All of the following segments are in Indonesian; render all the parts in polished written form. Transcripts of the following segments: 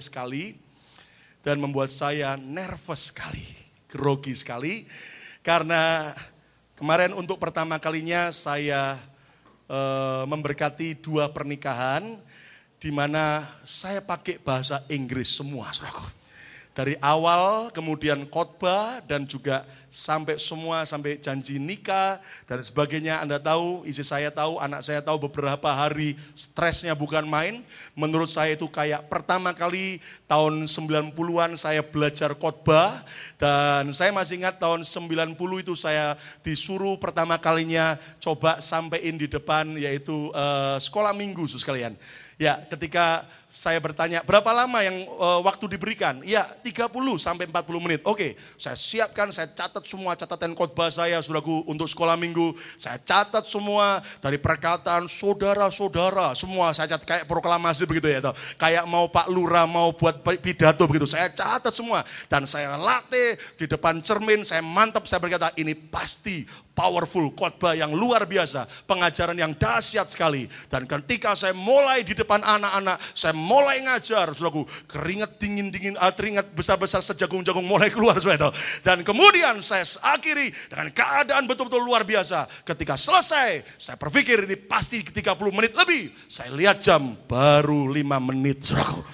sekali dan membuat saya nervous sekali, grogi sekali. Karena kemarin untuk pertama kalinya saya memberkati 2 pernikahan di mana saya pakai bahasa Inggris semua, saudaraku. Dari awal, kemudian khotbah, dan juga sampai janji nikah, dan sebagainya. Anda tahu, istri saya tahu, anak saya tahu beberapa hari stresnya bukan main. Menurut saya itu kayak pertama kali tahun 90-an saya belajar khotbah. Dan saya masih ingat tahun 90 itu saya disuruh pertama kalinya coba sampein di depan, yaitu sekolah minggu, sekalian. Ya, ketika saya bertanya, berapa lama yang waktu diberikan? Ya, 30 sampai 40 menit. Oke, saya siapkan, saya catat semua catatan khotbah saya, saudaraku, untuk sekolah minggu. Saya catat semua dari perkataan saudara-saudara, semua saya catat kayak proklamasi begitu ya. Toh. Kayak mau Pak Lurah, mau buat pidato begitu. Saya catat semua dan saya latih di depan cermin, saya mantap, saya berkata, ini pasti powerful, khotbah yang luar biasa, pengajaran yang dahsyat sekali. Dan ketika saya mulai di depan anak-anak, saya mulai ngajar, saudaraku, keringat dingin-dingin, keringat besar-besar sejagung-jagung mulai keluar, saudara. Dan kemudian saya akhiri dengan keadaan betul-betul luar biasa. Ketika selesai, saya berpikir ini pasti 30 menit lebih. Saya lihat jam, baru 5 menit, saudaraku.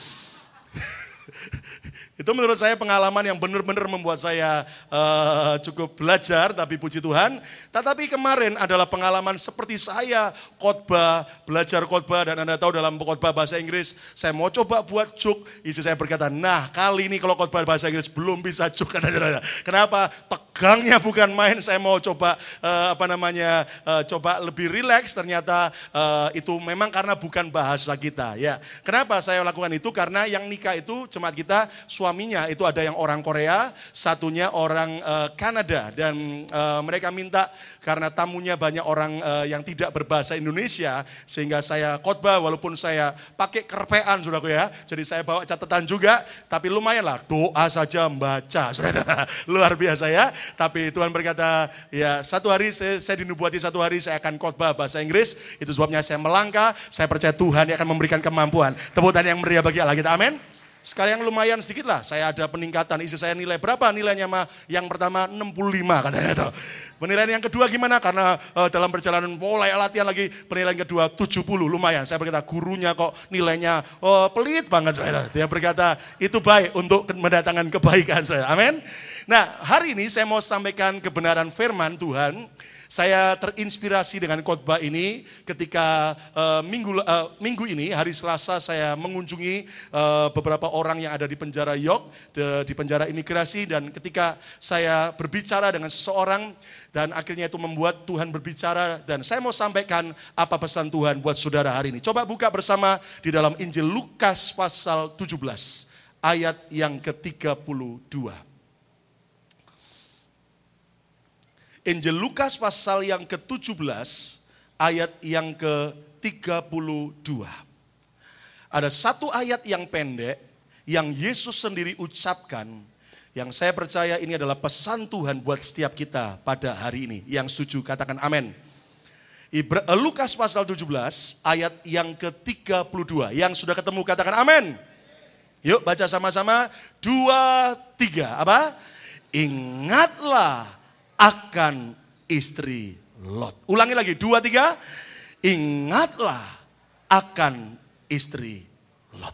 Itu menurut saya pengalaman yang benar-benar membuat saya cukup belajar, tapi puji Tuhan. Tetapi kemarin adalah pengalaman seperti saya khotbah, belajar khotbah, dan Anda tahu dalam khotbah bahasa Inggris, saya mau coba buat joke. Istri saya berkata, nah kali ini kalau khotbah bahasa Inggris belum bisa joke. Kenapa? Tegangnya bukan main, saya mau coba coba lebih rileks. Ternyata itu memang karena bukan bahasa kita. Ya, kenapa saya lakukan itu? Karena yang nikah itu jemaat kita, suaminya itu ada yang orang Korea, satunya orang Kanada, dan mereka minta karena tamunya banyak orang yang tidak berbahasa Indonesia, sehingga saya khotbah walaupun saya pakai kerpean, saudaraku ya. Jadi saya bawa catatan juga, tapi lumayan lah, doa saja membaca, saudara. Luar biasa ya. Tapi Tuhan berkata, ya satu hari saya dinubuati, satu hari saya akan khotbah bahasa Inggris. Itu sebabnya saya melangkah, saya percaya Tuhan yang akan memberikan kemampuan. Tepuk tangan yang meriah bagi Allah kita, amin. Sekarang lumayan sedikit lah, saya ada peningkatan. Istri saya nilai berapa nilainya, mah? Yang pertama 65 katanya itu. Penilaian yang kedua gimana? Karena dalam perjalanan mulai latihan lagi, penilaian kedua 70, lumayan. Saya berkata, gurunya kok nilainya pelit banget. Dia berkata, itu baik untuk mendatangkan kebaikan saya. Amin. Nah, hari ini saya mau sampaikan kebenaran firman Tuhan. Saya terinspirasi dengan khotbah ini ketika minggu ini, hari Selasa, saya mengunjungi beberapa orang yang ada di penjara York, di penjara imigrasi, dan ketika saya berbicara dengan seseorang, dan akhirnya itu membuat Tuhan berbicara, dan saya mau sampaikan apa pesan Tuhan buat saudara hari ini. Coba buka bersama di dalam Injil Lukas pasal 17, ayat yang ke-32. Injil Lukas pasal yang ke-17 ayat yang ke-32. Ada satu ayat yang pendek yang Yesus sendiri ucapkan, yang saya percaya ini adalah pesan Tuhan buat setiap kita pada hari ini. Yang setuju katakan amin. Lukas pasal 17 ayat yang ke-32. Yang sudah ketemu katakan amin. Yuk baca sama-sama. 2, 3. Apa? Ingatlah akan istri Lot. Ulangi lagi, 2, 3. Ingatlah akan istri Lot.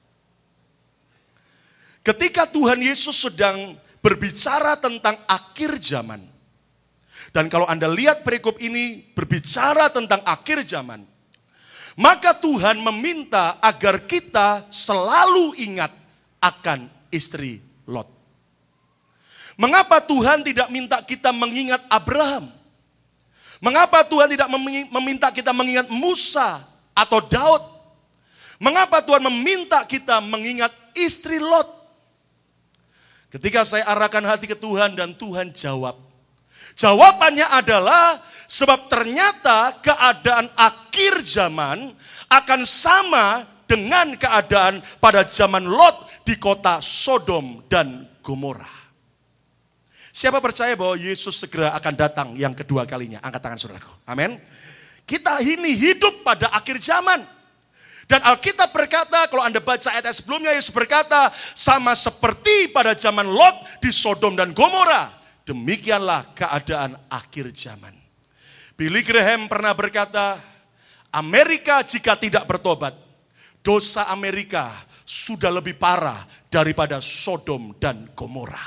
Ketika Tuhan Yesus sedang berbicara tentang akhir zaman. Dan kalau Anda lihat perikop ini berbicara tentang akhir zaman. Maka Tuhan meminta agar kita selalu ingat akan istri Lot. Mengapa Tuhan tidak minta kita mengingat Abraham? Mengapa Tuhan tidak meminta kita mengingat Musa atau Daud? Mengapa Tuhan meminta kita mengingat istri Lot? Ketika saya arahkan hati ke Tuhan dan Tuhan jawab. Jawabannya adalah sebab ternyata keadaan akhir zaman akan sama dengan keadaan pada zaman Lot di kota Sodom dan Gomora. Siapa percaya bahwa Yesus segera akan datang yang kedua kalinya? Angkat tangan saudaraku. Amin. Kita ini hidup pada akhir zaman. Dan Alkitab berkata, kalau Anda baca ayat sebelumnya, Yesus berkata, sama seperti pada zaman Lot di Sodom dan Gomora, demikianlah keadaan akhir zaman. Billy Graham pernah berkata, Amerika jika tidak bertobat, dosa Amerika sudah lebih parah daripada Sodom dan Gomora.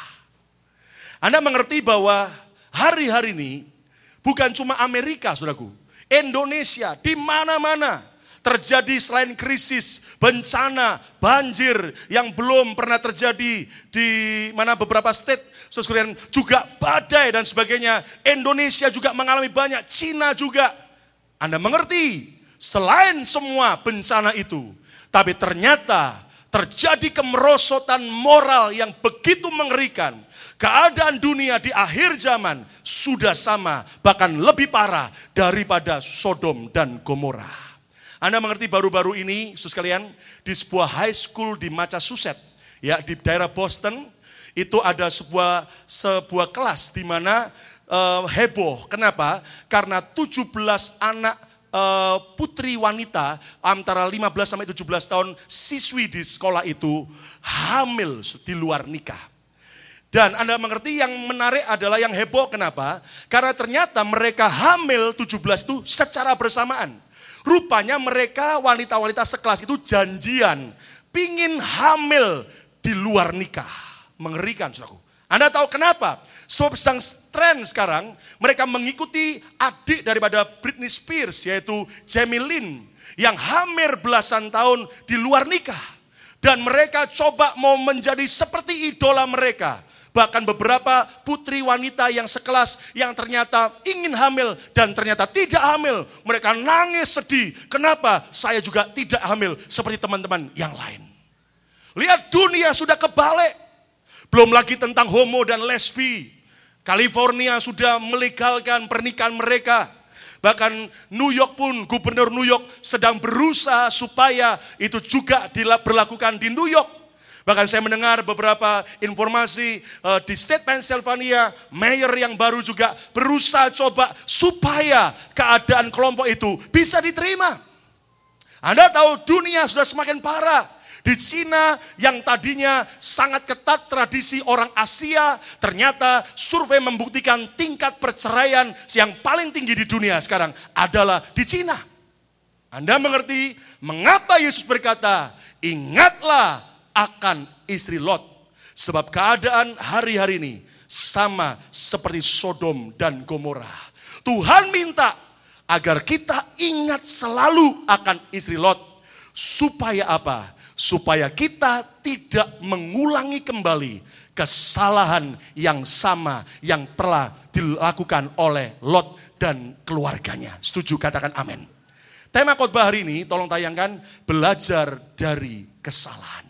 Anda mengerti bahwa hari-hari ini bukan cuma Amerika, saudaraku. Indonesia, di mana-mana terjadi selain krisis, bencana, banjir yang belum pernah terjadi di mana beberapa state, saudara juga badai dan sebagainya. Indonesia juga mengalami banyak, Cina juga. Anda mengerti, selain semua bencana itu, tapi ternyata terjadi kemerosotan moral yang begitu mengerikan. Keadaan dunia di akhir zaman sudah sama, bahkan lebih parah daripada Sodom dan Gomora. Anda mengerti baru-baru ini, saudara sekalian, di sebuah high school di Massachusetts, ya di daerah Boston, itu ada sebuah kelas di mana heboh. Kenapa? Karena 17 anak putri wanita antara 15 sampai 17 tahun siswi di sekolah itu hamil di luar nikah. Dan Anda mengerti yang menarik adalah yang heboh, kenapa? Karena ternyata mereka hamil 17 itu secara bersamaan. Rupanya mereka wanita-wanita sekelas itu janjian, pingin hamil di luar nikah. Mengerikan, saudaraku. Anda tahu kenapa? Sebab sedang tren sekarang, mereka mengikuti adik daripada Britney Spears, yaitu Jamie Lynn, yang hamil belasan tahun di luar nikah. Dan mereka coba mau menjadi seperti idola mereka. Bahkan beberapa putri wanita yang sekelas yang ternyata ingin hamil dan ternyata tidak hamil. Mereka nangis sedih. Kenapa? Saya juga tidak hamil seperti teman-teman yang lain. Lihat, dunia sudah kebalik. Belum lagi tentang homo dan lesbi. California sudah melegalkan pernikahan mereka. Bahkan New York pun, gubernur New York sedang berusaha supaya itu juga berlakukan di New York. Bahkan saya mendengar beberapa informasi di state Pennsylvania, mayor yang baru juga berusaha coba supaya keadaan kelompok itu bisa diterima. Anda tahu dunia sudah semakin parah. Di Cina yang tadinya sangat ketat tradisi orang Asia, ternyata survei membuktikan tingkat perceraian yang paling tinggi di dunia sekarang adalah di Cina. Anda mengerti mengapa Yesus berkata, ingatlah akan istri Lot. Sebab keadaan hari-hari ini sama seperti Sodom dan Gomora. Tuhan minta agar kita ingat selalu akan istri Lot. Supaya apa? Supaya kita tidak mengulangi kembali kesalahan yang sama yang telah dilakukan oleh Lot dan keluarganya. Setuju? Katakan amin. Tema khotbah hari ini, tolong tayangkan, belajar dari kesalahan.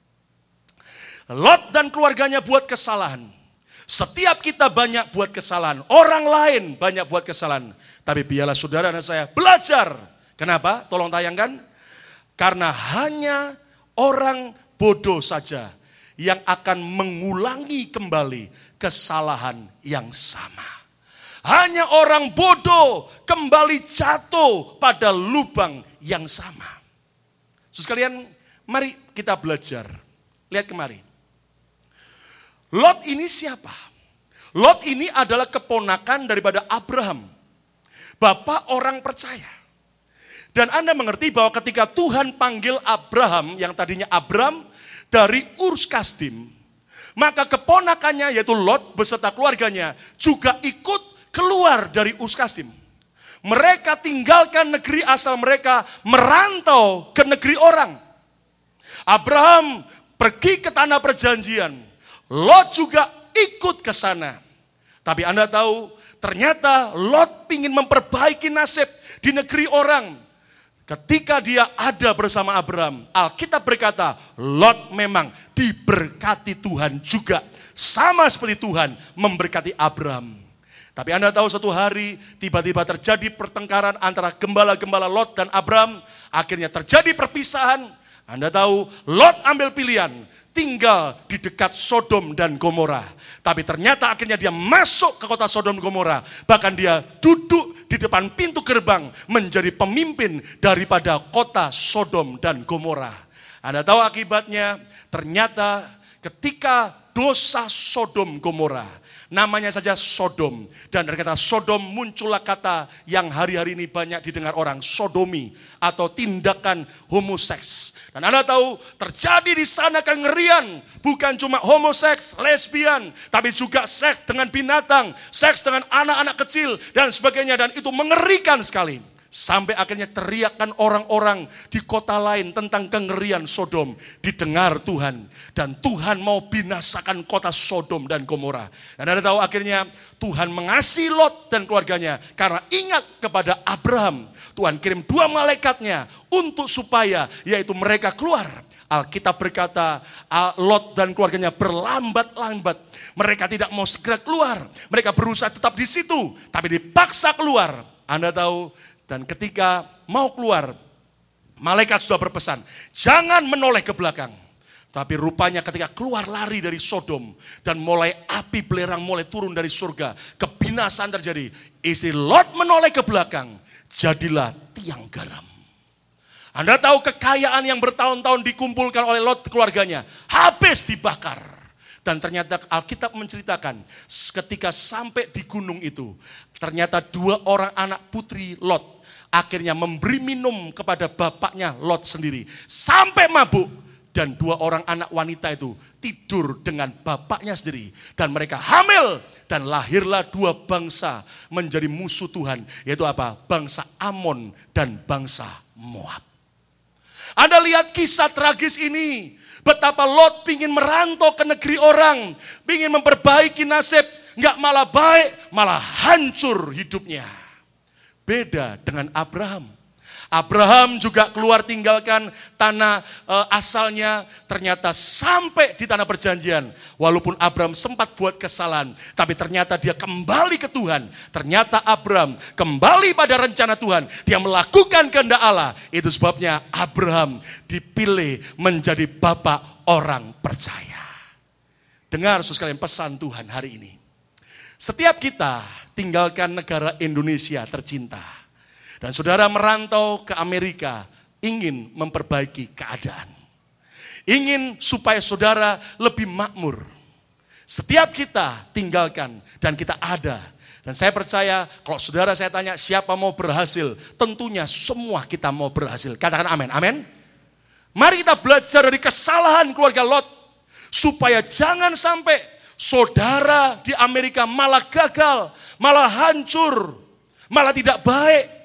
Lot dan keluarganya buat kesalahan. Setiap kita banyak buat kesalahan. Orang lain banyak buat kesalahan. Tapi biarlah saudara dan saya belajar. Kenapa? Tolong tayangkan. Karena hanya orang bodoh saja yang akan mengulangi kembali kesalahan yang sama. Hanya orang bodoh kembali jatuh pada lubang yang sama. Saudara sekalian, mari kita belajar. Lihat kemari. Lot ini siapa? Lot ini adalah keponakan daripada Abraham. Bapak orang percaya. Dan Anda mengerti bahwa ketika Tuhan panggil Abraham, yang tadinya Abram, dari Ur Kasdim, maka keponakannya yaitu Lot beserta keluarganya juga ikut keluar dari Ur Kasdim. Mereka tinggalkan negeri asal mereka, merantau ke negeri orang. Abraham pergi ke tanah perjanjian. Lot juga ikut ke sana. Tapi Anda tahu, ternyata Lot ingin memperbaiki nasib di negeri orang. Ketika dia ada bersama Abraham, Alkitab berkata, Lot memang diberkati Tuhan juga. Sama seperti Tuhan memberkati Abraham. Tapi Anda tahu satu hari tiba-tiba terjadi pertengkaran antara gembala-gembala Lot dan Abraham. Akhirnya terjadi perpisahan. Anda tahu, Lot ambil pilihan. Tinggal di dekat Sodom dan Gomora. Tapi ternyata akhirnya dia masuk ke kota Sodom dan Gomora. Bahkan dia duduk di depan pintu gerbang menjadi pemimpin daripada kota Sodom dan Gomora. Anda tahu akibatnya? Ternyata ketika dosa Sodom Gomora, namanya saja Sodom, dan dari kata Sodom muncullah kata yang hari-hari ini banyak didengar orang, sodomi atau tindakan homoseks. Dan Anda tahu terjadi di sana kengerian, bukan cuma homoseks, lesbian, tapi juga seks dengan binatang, seks dengan anak-anak kecil dan sebagainya, dan itu mengerikan sekali. Sampai akhirnya teriakan orang-orang di kota lain tentang kengerian Sodom didengar Tuhan. Dan Tuhan mau binasakan kota Sodom dan Gomora. Dan Anda tahu akhirnya Tuhan mengasihi Lot dan keluarganya. Karena ingat kepada Abraham, Tuhan kirim 2 malaikatnya untuk supaya yaitu mereka keluar. Alkitab berkata Lot dan keluarganya berlambat-lambat. Mereka tidak mau segera keluar. Mereka berusaha tetap di situ, tapi dipaksa keluar. Anda tahu, dan ketika mau keluar, malaikat sudah berpesan, jangan menoleh ke belakang. Tapi rupanya ketika keluar lari dari Sodom, dan mulai api belerang mulai turun dari surga, kebinasaan terjadi. Istri Lot menoleh ke belakang, jadilah tiang garam. Anda tahu kekayaan yang bertahun-tahun dikumpulkan oleh Lot keluarganya, habis dibakar. Dan ternyata Alkitab menceritakan ketika sampai di gunung itu, ternyata 2 orang anak putri Lot akhirnya memberi minum kepada bapaknya Lot sendiri. Sampai mabuk, dan 2 orang anak wanita itu tidur dengan bapaknya sendiri. Dan mereka hamil, dan lahirlah 2 bangsa menjadi musuh Tuhan. Yaitu apa? Bangsa Amon dan bangsa Moab. Anda lihat kisah tragis ini. Betapa Lot pingin merantau ke negeri orang, pingin memperbaiki nasib, enggak malah baik, malah hancur hidupnya. Beda dengan Abraham. Abraham juga keluar tinggalkan tanah asalnya, ternyata sampai di tanah perjanjian. Walaupun Abraham sempat buat kesalahan, tapi ternyata dia kembali ke Tuhan. Ternyata Abraham kembali pada rencana Tuhan. Dia melakukan kehendak Allah. Itu sebabnya Abraham dipilih menjadi bapak orang percaya. Dengar saudara sekalian pesan Tuhan hari ini. Setiap kita tinggalkan negara Indonesia tercinta. Dan saudara merantau ke Amerika, ingin memperbaiki keadaan. Ingin supaya saudara lebih makmur. Setiap kita tinggalkan dan kita ada. Dan saya percaya kalau saudara saya tanya siapa mau berhasil, tentunya semua kita mau berhasil. Katakan amin, amin. Mari kita belajar dari kesalahan keluarga Lot. Supaya jangan sampai saudara di Amerika malah gagal, malah hancur, malah tidak baik.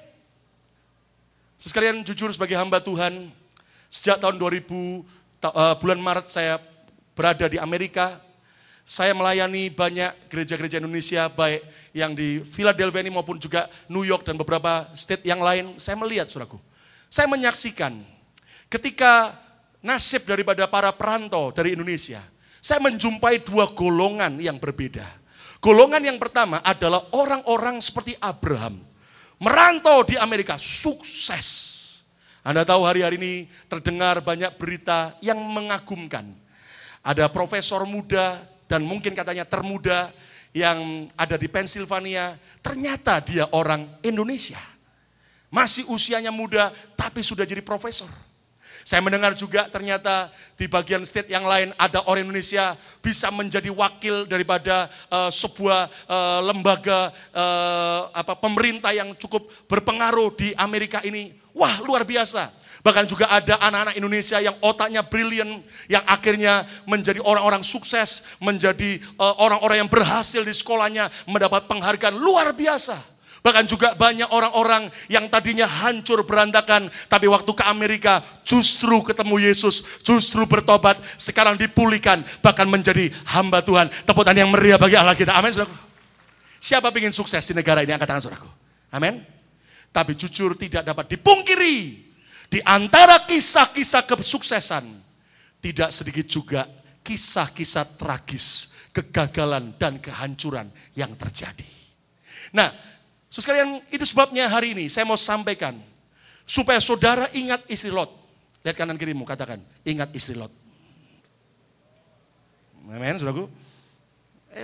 Sekalian jujur sebagai hamba Tuhan, sejak tahun 2000 bulan Maret saya berada di Amerika. Saya melayani banyak gereja-gereja Indonesia, baik yang di Philadelphia ini maupun juga New York dan beberapa state yang lain. Saya melihat, saudaraku, saya menyaksikan ketika nasib daripada para perantau dari Indonesia, saya menjumpai 2 golongan yang berbeda. Golongan yang pertama adalah orang-orang seperti Abraham. Merantau di Amerika, sukses. Anda tahu hari-hari ini terdengar banyak berita yang mengagumkan. Ada profesor muda dan mungkin katanya termuda yang ada di Pennsylvania. Ternyata dia orang Indonesia. Masih usianya muda tapi sudah jadi profesor. Saya mendengar juga ternyata di bagian state yang lain ada orang Indonesia bisa menjadi wakil daripada sebuah lembaga pemerintah yang cukup berpengaruh di Amerika ini. Wah, luar biasa. Bahkan juga ada anak-anak Indonesia yang otaknya brilian, yang akhirnya menjadi orang-orang sukses, menjadi orang-orang yang berhasil di sekolahnya, mendapat penghargaan luar biasa. Bahkan juga banyak orang-orang yang tadinya hancur berantakan, tapi waktu ke Amerika justru ketemu Yesus, justru bertobat, sekarang dipulihkan, bahkan menjadi hamba Tuhan. Tepuk tangan yang meriah bagi Allah kita. Amin, saudaraku. Siapa ingin sukses di negara ini? Angkat tangan, saudaraku. Amin. Tapi jujur tidak dapat dipungkiri, di antara kisah-kisah kesuksesan, tidak sedikit juga kisah-kisah tragis, kegagalan dan kehancuran yang terjadi. Nah, sekalian, itu sebabnya hari ini saya mau sampaikan supaya saudara ingat istri Lot. Lihat kanan kirimu, katakan, ingat istri Lot. Amin, saudaraku.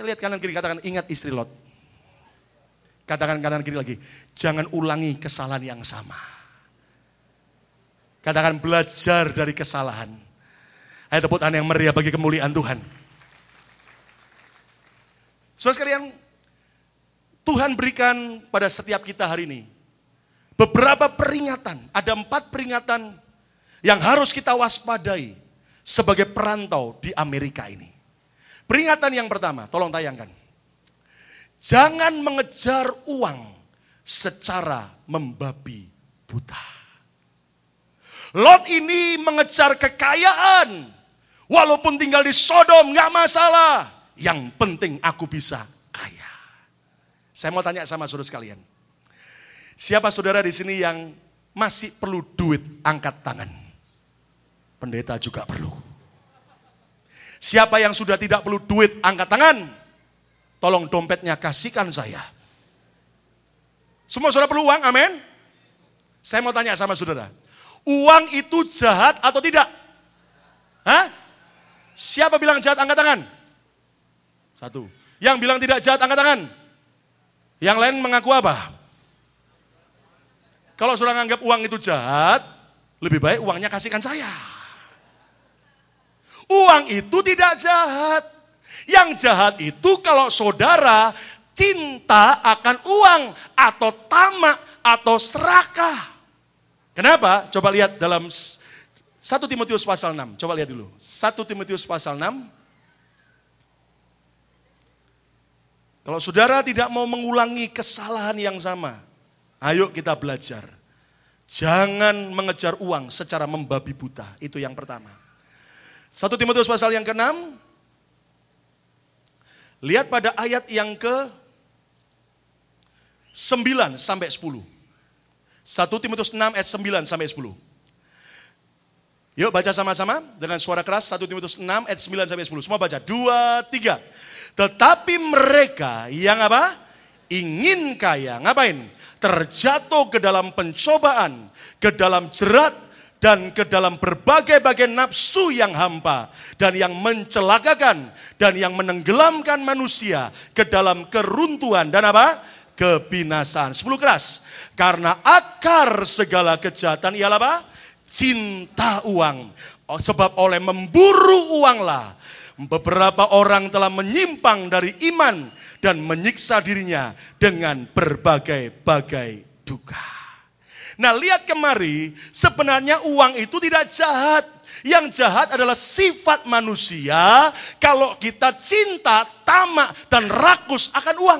lihat kanan kiri, katakan ingat istri Lot. Katakan kanan kiri lagi, jangan ulangi kesalahan yang sama. Katakan belajar dari kesalahan. Ayo tepuk tangan yang meriah bagi kemuliaan Tuhan. Saudara sekalian, Tuhan berikan pada setiap kita hari ini beberapa peringatan. Ada 4 peringatan yang harus kita waspadai sebagai perantau di Amerika ini. Peringatan yang pertama, tolong tayangkan. Jangan mengejar uang secara membabi buta. Lot ini mengejar kekayaan. Walaupun tinggal di Sodom, gak masalah. Yang penting aku bisa kaya. Saya mau tanya sama saudara sekalian. Siapa saudara di sini yang masih perlu duit, angkat tangan. Pendeta juga perlu. Siapa yang sudah tidak perlu duit, angkat tangan. Tolong dompetnya kasihkan saya. Semua saudara perlu uang, amin? Saya mau tanya sama saudara. Uang itu jahat atau tidak? Hah? Siapa bilang jahat, angkat tangan? 1. Yang bilang tidak jahat, angkat tangan. Yang lain mengaku apa? Kalau saudara menganggap uang itu jahat, lebih baik uangnya kasihkan saya. Uang itu tidak jahat. Yang jahat itu kalau saudara cinta akan uang atau tamak atau serakah. Kenapa? Coba lihat dalam 1 Timotius pasal 6. Coba lihat dulu. 1 Timotius pasal 6. Kalau saudara tidak mau mengulangi kesalahan yang sama, ayo kita belajar. Jangan mengejar uang secara membabi buta. Itu yang pertama. 1 Timotius pasal yang ke-6. Lihat pada ayat yang ke-9 sampai 10. 1 Timotius 6 ayat 9 sampai 10. Yuk baca sama-sama dengan suara keras. 1 Timotius 6 ayat 9 sampai 10. Semua baca. 2, 3. Tetapi mereka yang apa? Ingin kaya. Ngapain? Terjatuh ke dalam pencobaan, ke dalam jerat, dan ke dalam berbagai-bagai nafsu yang hampa dan yang mencelakakan dan yang menenggelamkan manusia ke dalam keruntuhan dan apa? Kebinasaan. 10 keras. Karena akar segala kejahatan ialah apa? Cinta uang. Sebab oleh memburu uanglah beberapa orang telah menyimpang dari iman dan menyiksa dirinya dengan berbagai-bagai duka. Nah, lihat kemari, sebenarnya uang itu tidak jahat. Yang jahat adalah sifat manusia kalau kita cinta, tamak, dan rakus akan uang.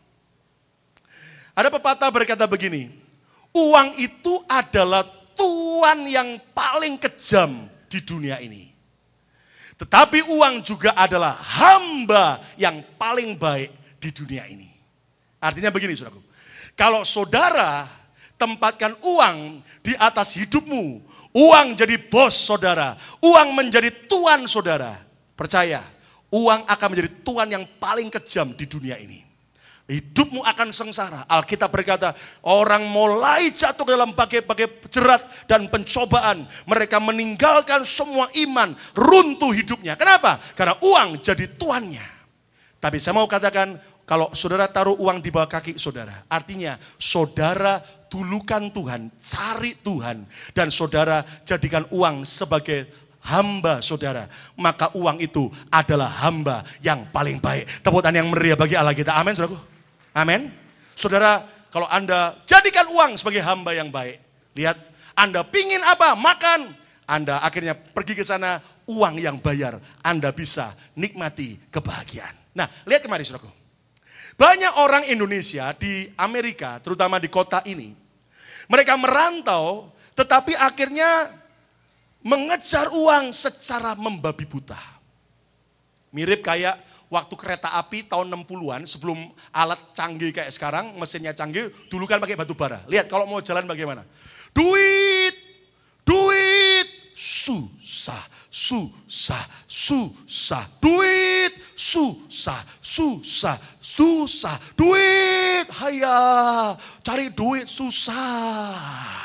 Ada pepatah berkata begini, uang itu adalah tuan yang paling kejam di dunia ini. Tetapi uang juga adalah hamba yang paling baik di dunia ini. Artinya begini, saudaraku. Kalau saudara tempatkan uang di atas hidupmu, uang jadi bos saudara, uang menjadi tuan saudara. Percaya, uang akan menjadi tuan yang paling kejam di dunia ini. Hidupmu akan sengsara. Alkitab berkata, orang mulai jatuh dalam bagai-bagai jerat dan pencobaan. Mereka meninggalkan semua iman, runtuh hidupnya. Kenapa? Karena uang jadi tuannya. Tapi saya mau katakan, kalau saudara taruh uang di bawah kaki saudara, artinya saudara tulukan Tuhan, cari Tuhan, dan saudara jadikan uang sebagai hamba saudara, maka uang itu adalah hamba yang paling baik. Tepuk tangan yang meriah bagi Allah kita. Amin, saudaraku. Amin. Saudara, kalau Anda jadikan uang sebagai hamba yang baik, lihat, Anda pingin apa? Makan. Anda akhirnya pergi ke sana, uang yang bayar. Anda bisa nikmati kebahagiaan. Nah, lihat kemari, saudaraku. Banyak orang Indonesia di Amerika, terutama di kota ini, mereka merantau, tetapi akhirnya mengejar uang secara membabi buta. Mirip kayak waktu kereta api tahun 60-an, sebelum alat canggih kayak sekarang, mesinnya canggih, dulu kan pakai batu bara. Lihat kalau mau jalan bagaimana. Duit, susah, duit, susah, duit, hayah, cari duit susah.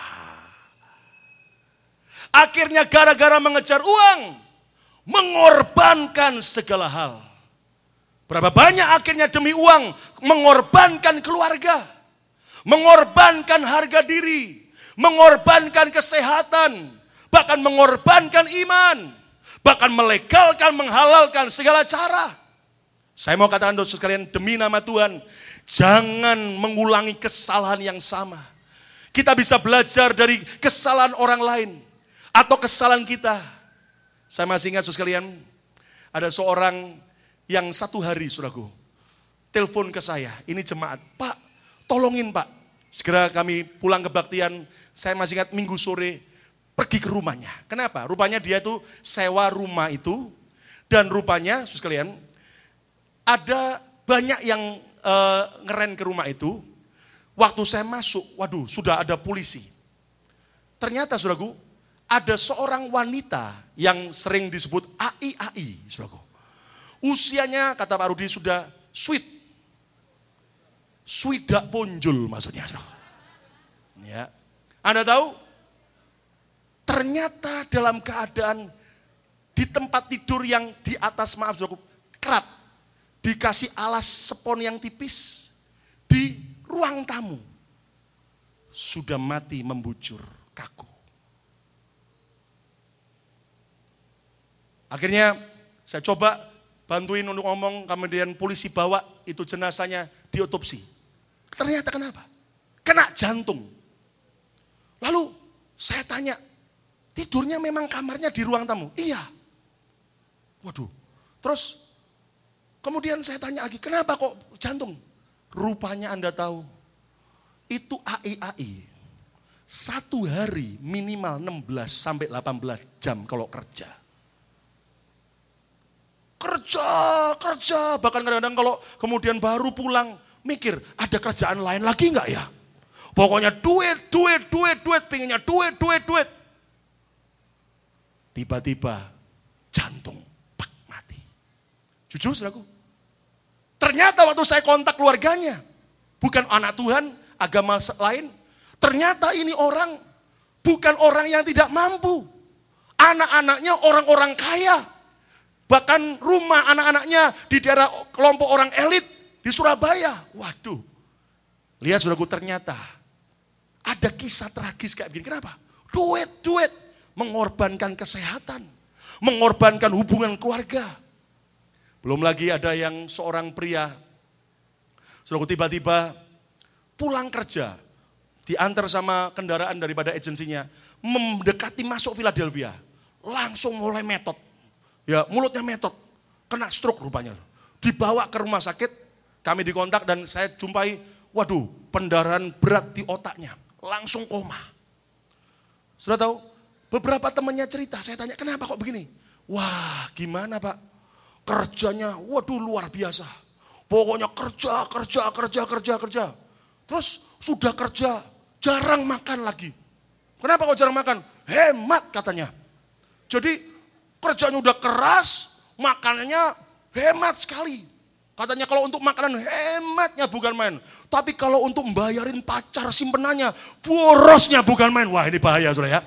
Akhirnya gara-gara mengejar uang, mengorbankan segala hal. Berapa banyak akhirnya demi uang mengorbankan keluarga, mengorbankan harga diri, mengorbankan kesehatan, bahkan mengorbankan iman, bahkan melegalkan, menghalalkan segala cara. Saya mau katakan dosa sekalian, demi nama Tuhan, jangan mengulangi kesalahan yang sama. Kita bisa belajar dari kesalahan orang lain atau kesalahan kita. Saya masih ingat saudara sekalian, ada seorang yang satu hari saudaraku telepon ke saya, ini jemaat, Pak tolongin Pak, segera kami pulang kebaktian. Saya masih ingat minggu sore pergi ke rumahnya. Kenapa? Rupanya dia itu sewa rumah itu, dan rupanya saudara sekalian ada banyak yang ngeren ke rumah itu. Waktu saya masuk, waduh sudah ada polisi. Ternyata saudaraku, ada seorang wanita yang sering disebut AI, saudaraku. Usianya kata Pak Rudi sudah swidak ponjol maksudnya, saudaraku. Ya. Anda tahu? Ternyata dalam keadaan di tempat tidur yang di atas, maaf saudaraku, kerat, dikasih alas spon yang tipis, di ruang tamu sudah mati membujur kaku. Akhirnya saya coba bantuin untuk ngomong, kemudian polisi bawa itu jenazahnya diotopsi. Ternyata kenapa? Kena jantung. Lalu saya tanya, tidurnya memang kamarnya di ruang tamu? Iya. Waduh. Terus kemudian saya tanya lagi, kenapa kok jantung? Rupanya Anda tahu, itu AI. Satu hari minimal 16 sampai 18 jam kalau kerja. Kerja, bahkan kadang-kadang kalau kemudian baru pulang, mikir ada kerjaan lain lagi enggak ya? Pokoknya duit, pengennya duit. Tiba-tiba jantung mati. Jujur saudaraku, ternyata waktu saya kontak keluarganya, bukan anak Tuhan, agama lain, ternyata ini orang bukan orang yang tidak mampu. Anak-anaknya orang-orang kaya. Bahkan rumah anak-anaknya di daerah kelompok orang elit di Surabaya. Waduh. Lihat saudaraku, ternyata ada kisah tragis kayak begini. Kenapa? Duit. Mengorbankan kesehatan. Mengorbankan hubungan keluarga. Belum lagi ada yang seorang pria, saudaraku, tiba-tiba pulang kerja, diantar sama kendaraan daripada agensinya, mendekati masuk Philadelphia, langsung mulai metot. Ya, mulutnya metot, kena stroke rupanya. Dibawa ke rumah sakit, kami dikontak dan saya jumpai, waduh, pendarahan berat di otaknya, langsung koma. Sudah tahu, beberapa temannya cerita, saya tanya, kenapa kok begini? Wah, gimana Pak? Kerjanya, waduh luar biasa. Pokoknya kerja. Terus sudah kerja, jarang makan lagi. Kenapa kok jarang makan? Hemat katanya. Jadi kerjanya udah keras, makanannya hemat sekali. Katanya kalau untuk makanan hematnya bukan main. Tapi kalau untuk membayarin pacar simpenannya, borosnya bukan main. Wah ini bahaya saudara ya.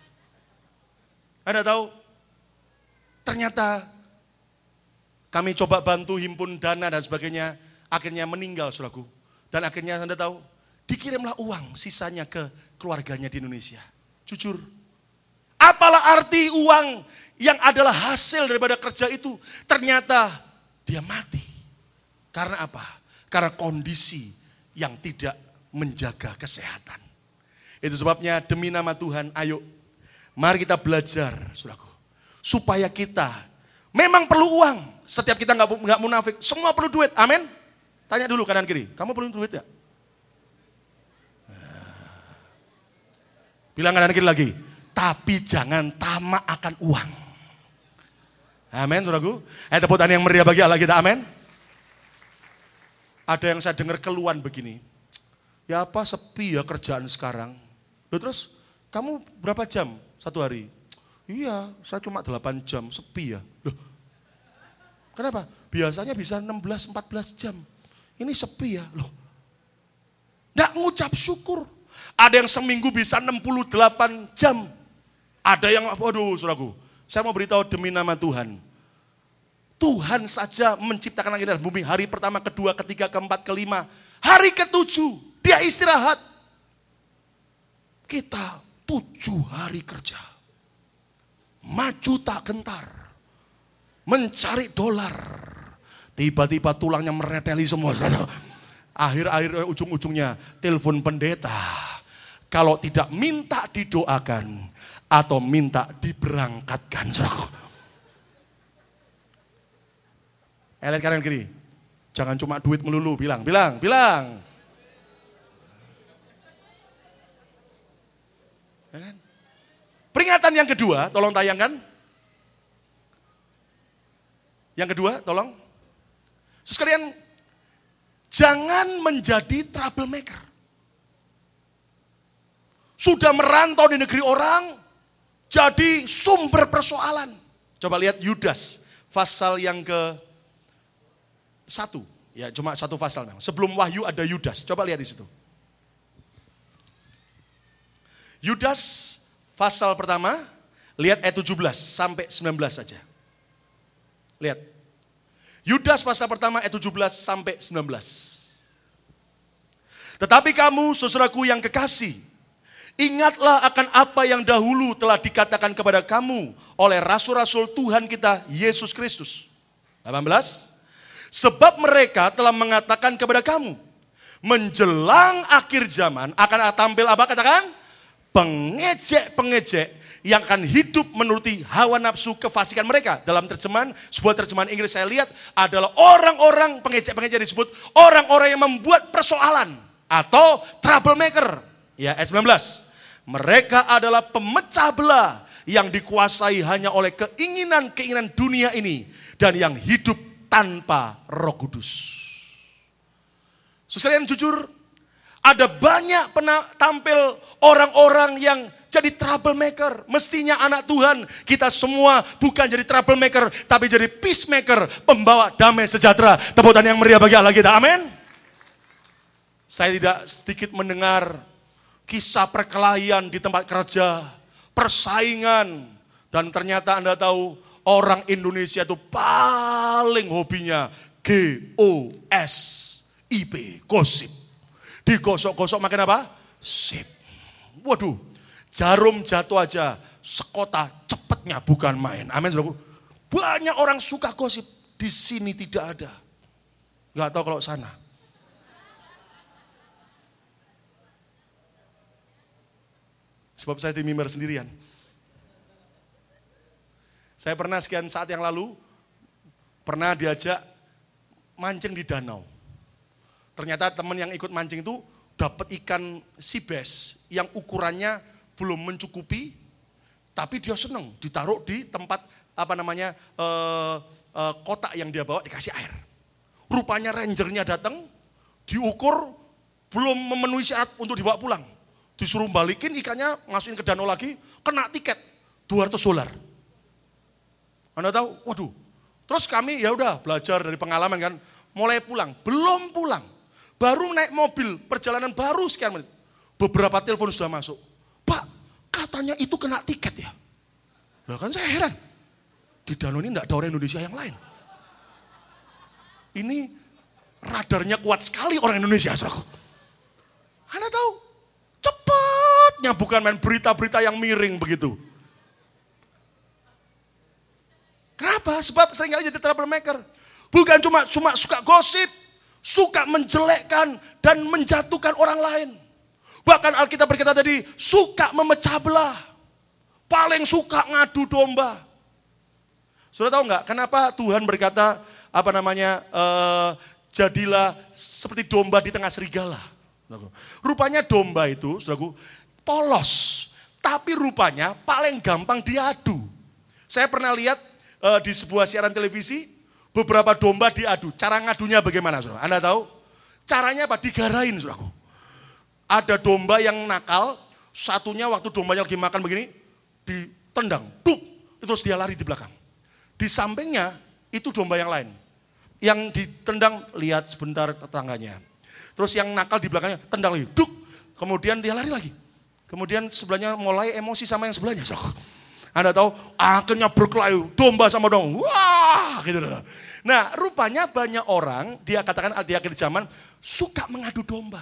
Anda tahu, ternyata kami coba bantu himpun dana dan sebagainya, akhirnya meninggal saudaraku. Dan akhirnya Anda tahu, dikirimlah uang sisanya ke keluarganya di Indonesia. Jujur, apalah arti uang yang adalah hasil daripada kerja itu? Ternyata dia mati. Karena apa? Karena kondisi yang tidak menjaga kesehatan. Itu sebabnya demi nama Tuhan, ayo mari kita belajar saudaraku, supaya kita memang perlu uang. Setiap kita nggak munafik, semua perlu duit. Amin. Tanya dulu kanan kiri, kamu perlu duit ya? Bilang kanan kiri lagi, tapi jangan tamak akan uang. Amin, saudaraku. Tepuk tangan yang meriah bagi Allah kita, amin. Ada yang saya dengar keluhan begini, ya apa sepi ya kerjaan sekarang. Loh, terus kamu berapa jam satu hari? Iya, saya cuma 8 jam, sepi ya. Loh, kenapa? Biasanya bisa 16-14 jam. Ini sepi ya. Loh, nggak ngucap syukur. Ada yang seminggu bisa 68 jam. Ada yang, waduh saudaraku, saya mau beritahu demi nama Tuhan. Tuhan saja menciptakan langit dan bumi. Hari pertama, kedua, ketiga, keempat, kelima. Hari ketujuh, dia istirahat. Kita 7 hari kerja. Maju tak gentar. Mencari dolar. Tiba-tiba tulangnya mereteli semua. Akhir-akhir ujung-ujungnya telepon pendeta. Kalau tidak minta didoakan atau minta diberangkatkan. Lihat kanan kiri. Jangan cuma duit melulu, bilang. Ya kan? Peringatan yang kedua, tolong tayangkan. Yang kedua, tolong. Sekalian, jangan menjadi troublemaker. Sudah merantau di negeri orang, jadi sumber persoalan. Coba lihat Yudas, pasal yang ke-1. Ya, cuma satu pasal. Sebelum Wahyu ada Yudas. Coba lihat di situ. Yudas, pasal pertama, lihat ayat 17 sampai 19 saja. Lihat. Yudas pasal pertama ayat 17 sampai 19. Tetapi kamu, saudaraku yang kekasih, ingatlah akan apa yang dahulu telah dikatakan kepada kamu oleh rasul-rasul Tuhan kita Yesus Kristus. 18. Sebab mereka telah mengatakan kepada kamu, menjelang akhir zaman akan tampil apa, katakan? Pengejek-pengejek yang akan hidup menuruti hawa nafsu kefasikan mereka. Dalam terjemahan, sebuah terjemahan Inggris saya lihat adalah orang-orang pengejek-pengejek disebut orang-orang yang membuat persoalan atau troublemaker. Ya, ayat 19. Mereka adalah pemecah belah yang dikuasai hanya oleh keinginan-keinginan dunia ini dan yang hidup tanpa Roh Kudus. Sekalian jujur, ada banyak tampil orang-orang yang jadi troublemaker. Mestinya anak Tuhan, kita semua bukan jadi troublemaker, tapi jadi peacemaker, pembawa damai sejahtera. Tepuk tangan yang meriah bagi Allah kita, amin. Saya tidak sedikit mendengar kisah perkelahian di tempat kerja, persaingan. Dan ternyata Anda tahu, orang Indonesia itu paling hobinya GOSIP, gosip. Digosok-gosok makin apa? Sip. Waduh, jarum jatuh aja, sekota cepetnya bukan main. Amin, saudaraku. Banyak orang suka gosip, di sini tidak ada. Gak tahu kalau sana. Sebab saya di mimbar sendirian. Saya pernah sekian saat yang lalu, pernah diajak mancing di danau. Ternyata teman yang ikut mancing itu dapat ikan sibes yang ukurannya belum mencukupi, tapi dia senang ditaruh di tempat kotak yang dia bawa dikasih air. Rupanya rangernya datang, diukur belum memenuhi syarat untuk dibawa pulang. Disuruh balikin ikannya, masukin ke danau lagi, kena tiket $200. Anda tahu, waduh. Terus kami ya udah belajar dari pengalaman kan, mulai pulang, belum pulang. Baru naik mobil, perjalanan baru sekian menit. Beberapa telepon sudah masuk. Pak, katanya itu kena tiket ya. Lah kan saya heran. Di danau ini enggak ada orang Indonesia yang lain. Ini radarnya kuat sekali orang Indonesia. Anda tahu, cepatnya bukan main berita-berita yang miring begitu. Kenapa? Sebab seringkali jadi troublemaker. Bukan cuma suka gosip, suka menjelekkan dan menjatuhkan orang lain. Bahkan Alkitab berkata tadi, suka memecah belah. Paling suka ngadu domba. Sudah tahu nggak kenapa Tuhan berkata jadilah seperti domba di tengah serigala. Rupanya domba itu, saudaraku, polos. Tapi rupanya paling gampang diadu. Saya pernah lihat di sebuah siaran televisi, beberapa domba diadu. Cara ngadunya bagaimana, saudara? Anda tahu? Caranya apa? Digarain, saudaraku. Ada domba yang nakal, satunya waktu dombanya lagi makan begini, ditendang, duk, terus dia lari di belakang. Di sampingnya, itu domba yang lain. Yang ditendang, lihat sebentar tetangganya. Terus yang nakal di belakangnya, tendang lagi, duk, kemudian dia lari lagi. Kemudian sebelahnya mulai emosi sama yang sebelahnya, saudara. Anda tahu, akhirnya berkelahi, domba sama dong. Wah, gitu. Nah, rupanya banyak orang, dia katakan di akhir zaman, suka mengadu domba.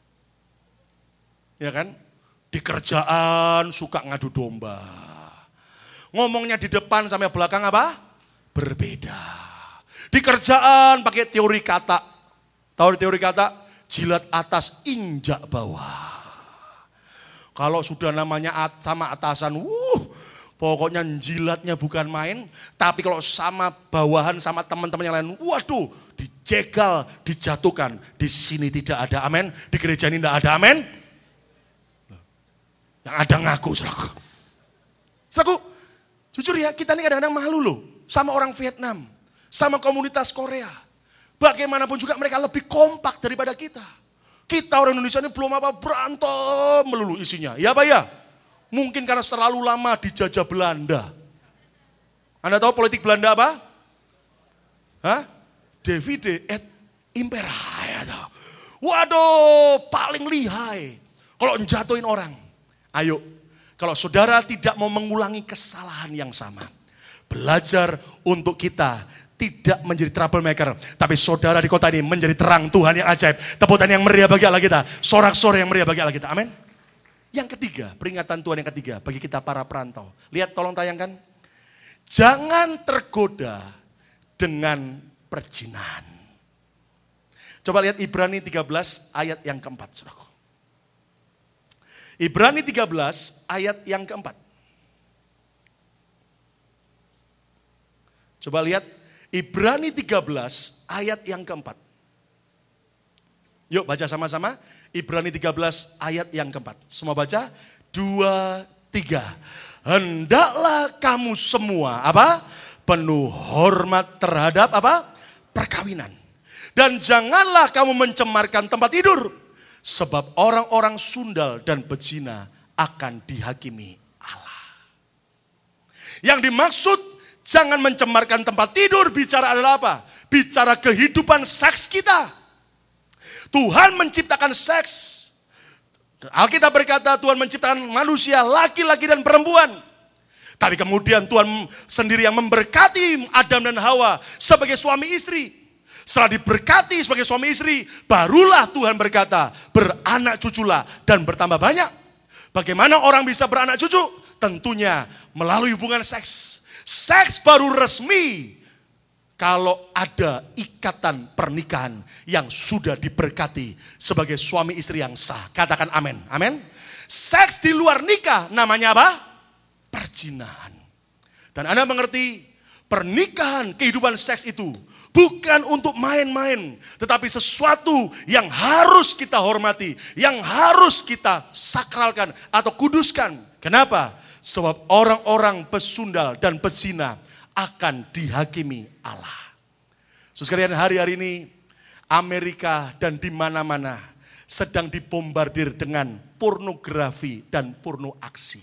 Ya kan? Di kerjaan suka ngadu domba. Ngomongnya di depan sampai belakang apa? Berbeda. Di kerjaan pakai teori kata. Tahu teori kata? Jilat atas, injak bawah. Kalau sudah namanya sama atasan, pokoknya jilatnya bukan main. Tapi kalau sama bawahan, sama teman-teman yang lain, waduh, dijegal, dijatuhkan. Di sini tidak ada, amin. Di gereja ini tidak ada, amin. Yang ada ngaku, saudaraku. Saudaraku, jujur ya, kita ini kadang-kadang malu loh. Sama orang Vietnam, sama komunitas Korea. Bagaimanapun juga mereka lebih kompak daripada kita. Kita orang Indonesia ini belum apa berantem melulu isinya. Ya Pak ya? Mungkin karena terlalu lama dijajah Belanda. Anda tahu politik Belanda apa? Hah? Divide et impera. Waduh, paling lihai. Kalau njatuhin orang. Ayo, kalau saudara tidak mau mengulangi kesalahan yang sama. Belajar untuk kita tidak menjadi troublemaker. Tapi saudara di kota ini menjadi terang Tuhan yang ajaib. Tepuk tangan yang meriah bagi Allah kita. Sorak-sorai yang meriah bagi Allah kita. Amin. Yang ketiga, peringatan Tuhan yang ketiga bagi kita para perantau. Lihat, tolong tayangkan. Jangan tergoda dengan perzinahan. Coba lihat Ibrani 13 ayat yang keempat. Saudaraku. Ibrani 13 ayat yang keempat. Coba lihat Ibrani 13 ayat yang keempat. Yuk baca sama-sama. Ibrani 13 ayat yang keempat. Semua baca. 2, 3. Hendaklah kamu semua apa? Penuh hormat terhadap apa? Perkawinan. Dan janganlah kamu mencemarkan tempat tidur. Sebab orang-orang sundal dan berzina akan dihakimi Allah. Yang dimaksud jangan mencemarkan tempat tidur, bicara adalah apa? Bicara kehidupan seks kita. Tuhan menciptakan seks. Alkitab berkata Tuhan menciptakan manusia laki-laki dan perempuan. Tapi kemudian Tuhan sendiri yang memberkati Adam dan Hawa sebagai suami istri. Setelah diberkati sebagai suami istri, barulah Tuhan berkata, beranak cuculah dan bertambah banyak. Bagaimana orang bisa beranak cucu? Tentunya melalui hubungan seks. Seks baru resmi kalau ada ikatan pernikahan yang sudah diberkati sebagai suami istri yang sah. Katakan amin. Amin. Seks di luar nikah namanya apa? Perzinahan. Dan Anda mengerti, pernikahan, kehidupan seks itu bukan untuk main-main, tetapi sesuatu yang harus kita hormati, yang harus kita sakralkan atau kuduskan. Kenapa? Sebab orang-orang pesundal dan pezina akan dihakimi Allah. Sekalian, hari-hari ini Amerika dan di mana-mana sedang dibombardir dengan pornografi dan porno aksi.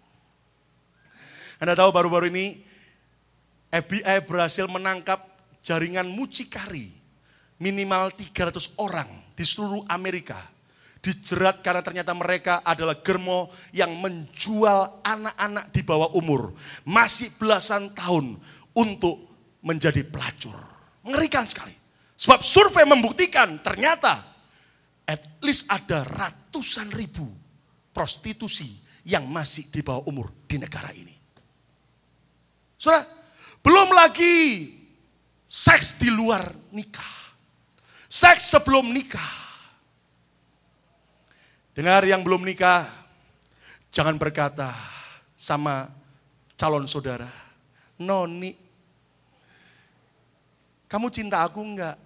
Anda tahu baru-baru ini FBI berhasil menangkap jaringan mucikari minimal 300 orang di seluruh Amerika. Dijerat karena ternyata mereka adalah germo yang menjual anak-anak di bawah umur. Masih belasan tahun untuk menjadi pelacur. Mengerikan sekali. Sebab survei membuktikan ternyata at least ada ratusan ribu prostitusi yang masih di bawah umur di negara ini. Saudara, belum lagi seks di luar nikah. Seks sebelum nikah. Dengar yang belum nikah, jangan berkata sama calon saudara, Noni, kamu cinta aku enggak?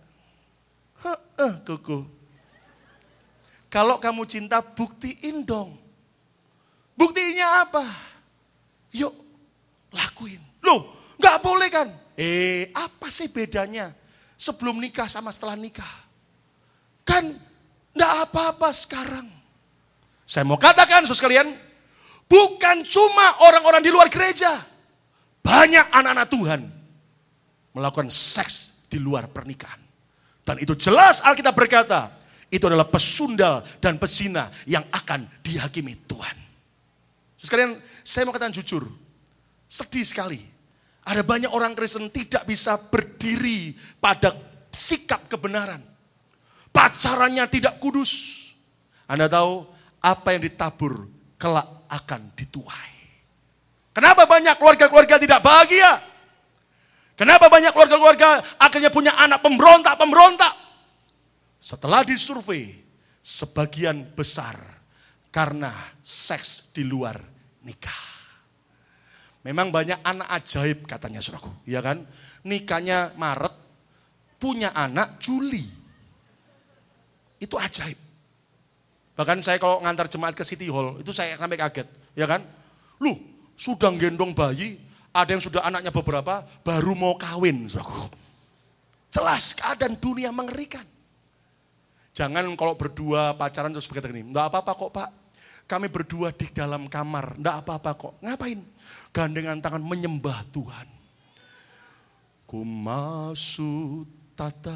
Kuku. Kalau kamu cinta, buktiin dong. Buktinya apa? Yuk, lakuin. Loh, enggak boleh kan? Apa sih bedanya sebelum nikah sama setelah nikah? Kan enggak apa-apa sekarang. Saya mau katakan, saudara sekalian, bukan cuma orang-orang di luar gereja. Banyak anak-anak Tuhan melakukan seks di luar pernikahan. Dan itu jelas Alkitab berkata, itu adalah pesundal dan pezina yang akan dihakimi Tuhan. Saudara sekalian, saya mau katakan jujur. Sedih sekali. Ada banyak orang Kristen tidak bisa berdiri pada sikap kebenaran. Pacarannya tidak kudus. Anda tahu apa yang ditabur kelak akan dituai. Kenapa banyak keluarga-keluarga tidak bahagia? Kenapa banyak keluarga-keluarga akhirnya punya anak pemberontak-pemberontak? Setelah disurvei, sebagian besar karena seks di luar nikah. Memang banyak anak ajaib katanya saudaraku, ya kan? Nikahnya Maret, punya anak Juli. Itu ajaib. Bahkan saya kalau ngantar jemaat ke City Hall, itu saya sampai kaget, ya kan? Loh, sudah gendong bayi, ada yang sudah anaknya beberapa, baru mau kawin, saudaraku. Jelas keadaan dunia mengerikan. Jangan kalau berdua pacaran terus berkata gini, enggak apa-apa kok Pak, kami berdua di dalam kamar, enggak apa-apa kok. Ngapain? Gandengan tangan menyembah Tuhan. Ku masuk tata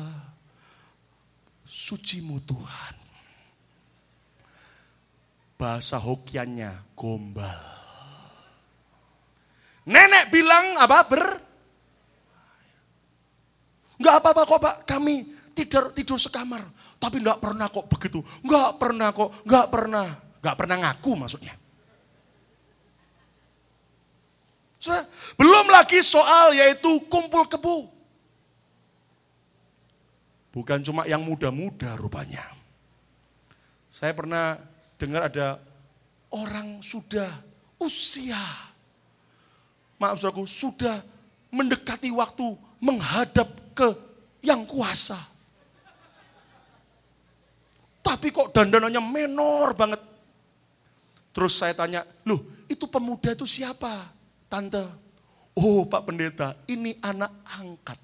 sucimu Tuhan. Bahasa Hokiannya gombal. Nenek bilang apa? Enggak apa-apa kok Pak, kami tidur sekamar. Tapi enggak pernah kok begitu. Enggak pernah kok, enggak pernah. Enggak pernah ngaku maksudnya. Belum lagi soal yaitu kumpul kebo. Bukan cuma yang muda-muda rupanya. Saya pernah dengar ada orang sudah usia, maaf saudaraku, sudah mendekati waktu menghadap ke yang kuasa. Tapi kok dandanannya menor banget. Terus saya tanya, loh itu pemuda itu siapa? Tante, oh Pak Pendeta, ini anak angkat.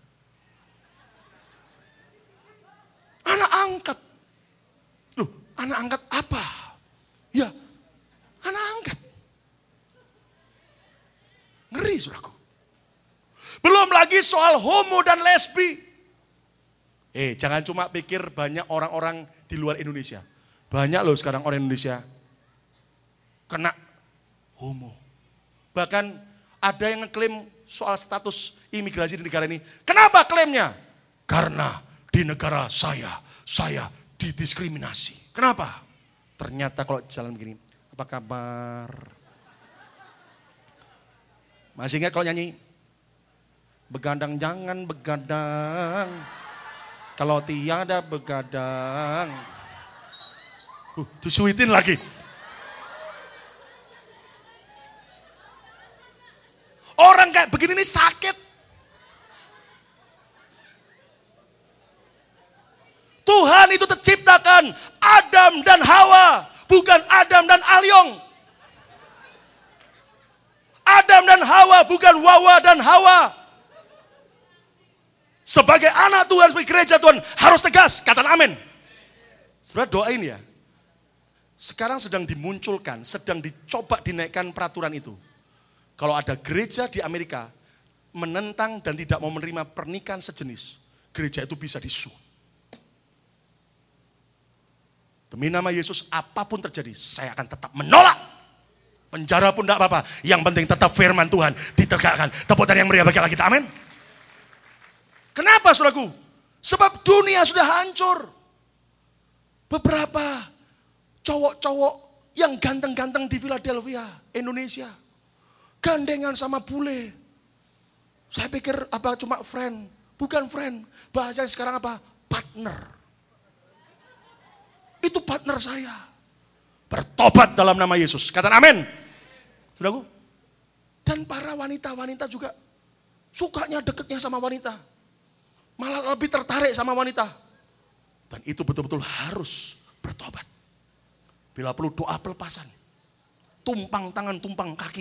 Anak angkat. Loh, anak angkat apa? Ya, anak angkat. Ngeri saudaraku. Belum lagi soal homo dan lesbi. Jangan cuma pikir banyak orang-orang di luar Indonesia. Banyak loh sekarang orang Indonesia kena homo. Bahkan ada yang ngeklaim soal status imigrasi di negara ini. Kenapa klaimnya? Karena di negara saya didiskriminasi. Kenapa? Ternyata kalau jalan begini, apa kabar? Masih ingat kalau nyanyi? Begadang jangan begadang, kalau tiada begadang. Disuitin lagi. Orang kayak begini ini sakit. Tuhan itu terciptakan Adam dan Hawa, bukan Adam dan Alyong. Adam dan Hawa, bukan Wawa dan Hawa. Sebagai anak Tuhan, sebagai gereja Tuhan, harus tegas, katakan amin. Saudara doain ya. Sekarang sedang dimunculkan, sedang dicoba dinaikkan peraturan itu. Kalau ada gereja di Amerika menentang dan tidak mau menerima pernikahan sejenis, gereja itu bisa disu. Demi nama Yesus, apapun terjadi, saya akan tetap menolak. Penjara pun tidak apa-apa. Yang penting tetap firman Tuhan ditegakkan. Tepuk tangan yang meriah bagi Allah kita, amin. Kenapa saudaraku? Sebab dunia sudah hancur. Beberapa cowok-cowok yang ganteng-ganteng di Philadelphia, Indonesia, gandengan sama bule. Saya pikir apa cuma friend, bukan friend. Bahasa sekarang apa? Partner. Itu partner saya. Bertobat dalam nama Yesus. Katakan amin. Saudaraku. Dan para wanita-wanita juga sukanya deketnya sama wanita. Malah lebih tertarik sama wanita. Dan itu betul-betul harus bertobat. Bila perlu doa pelepasan. Tumpang tangan, tumpang kaki.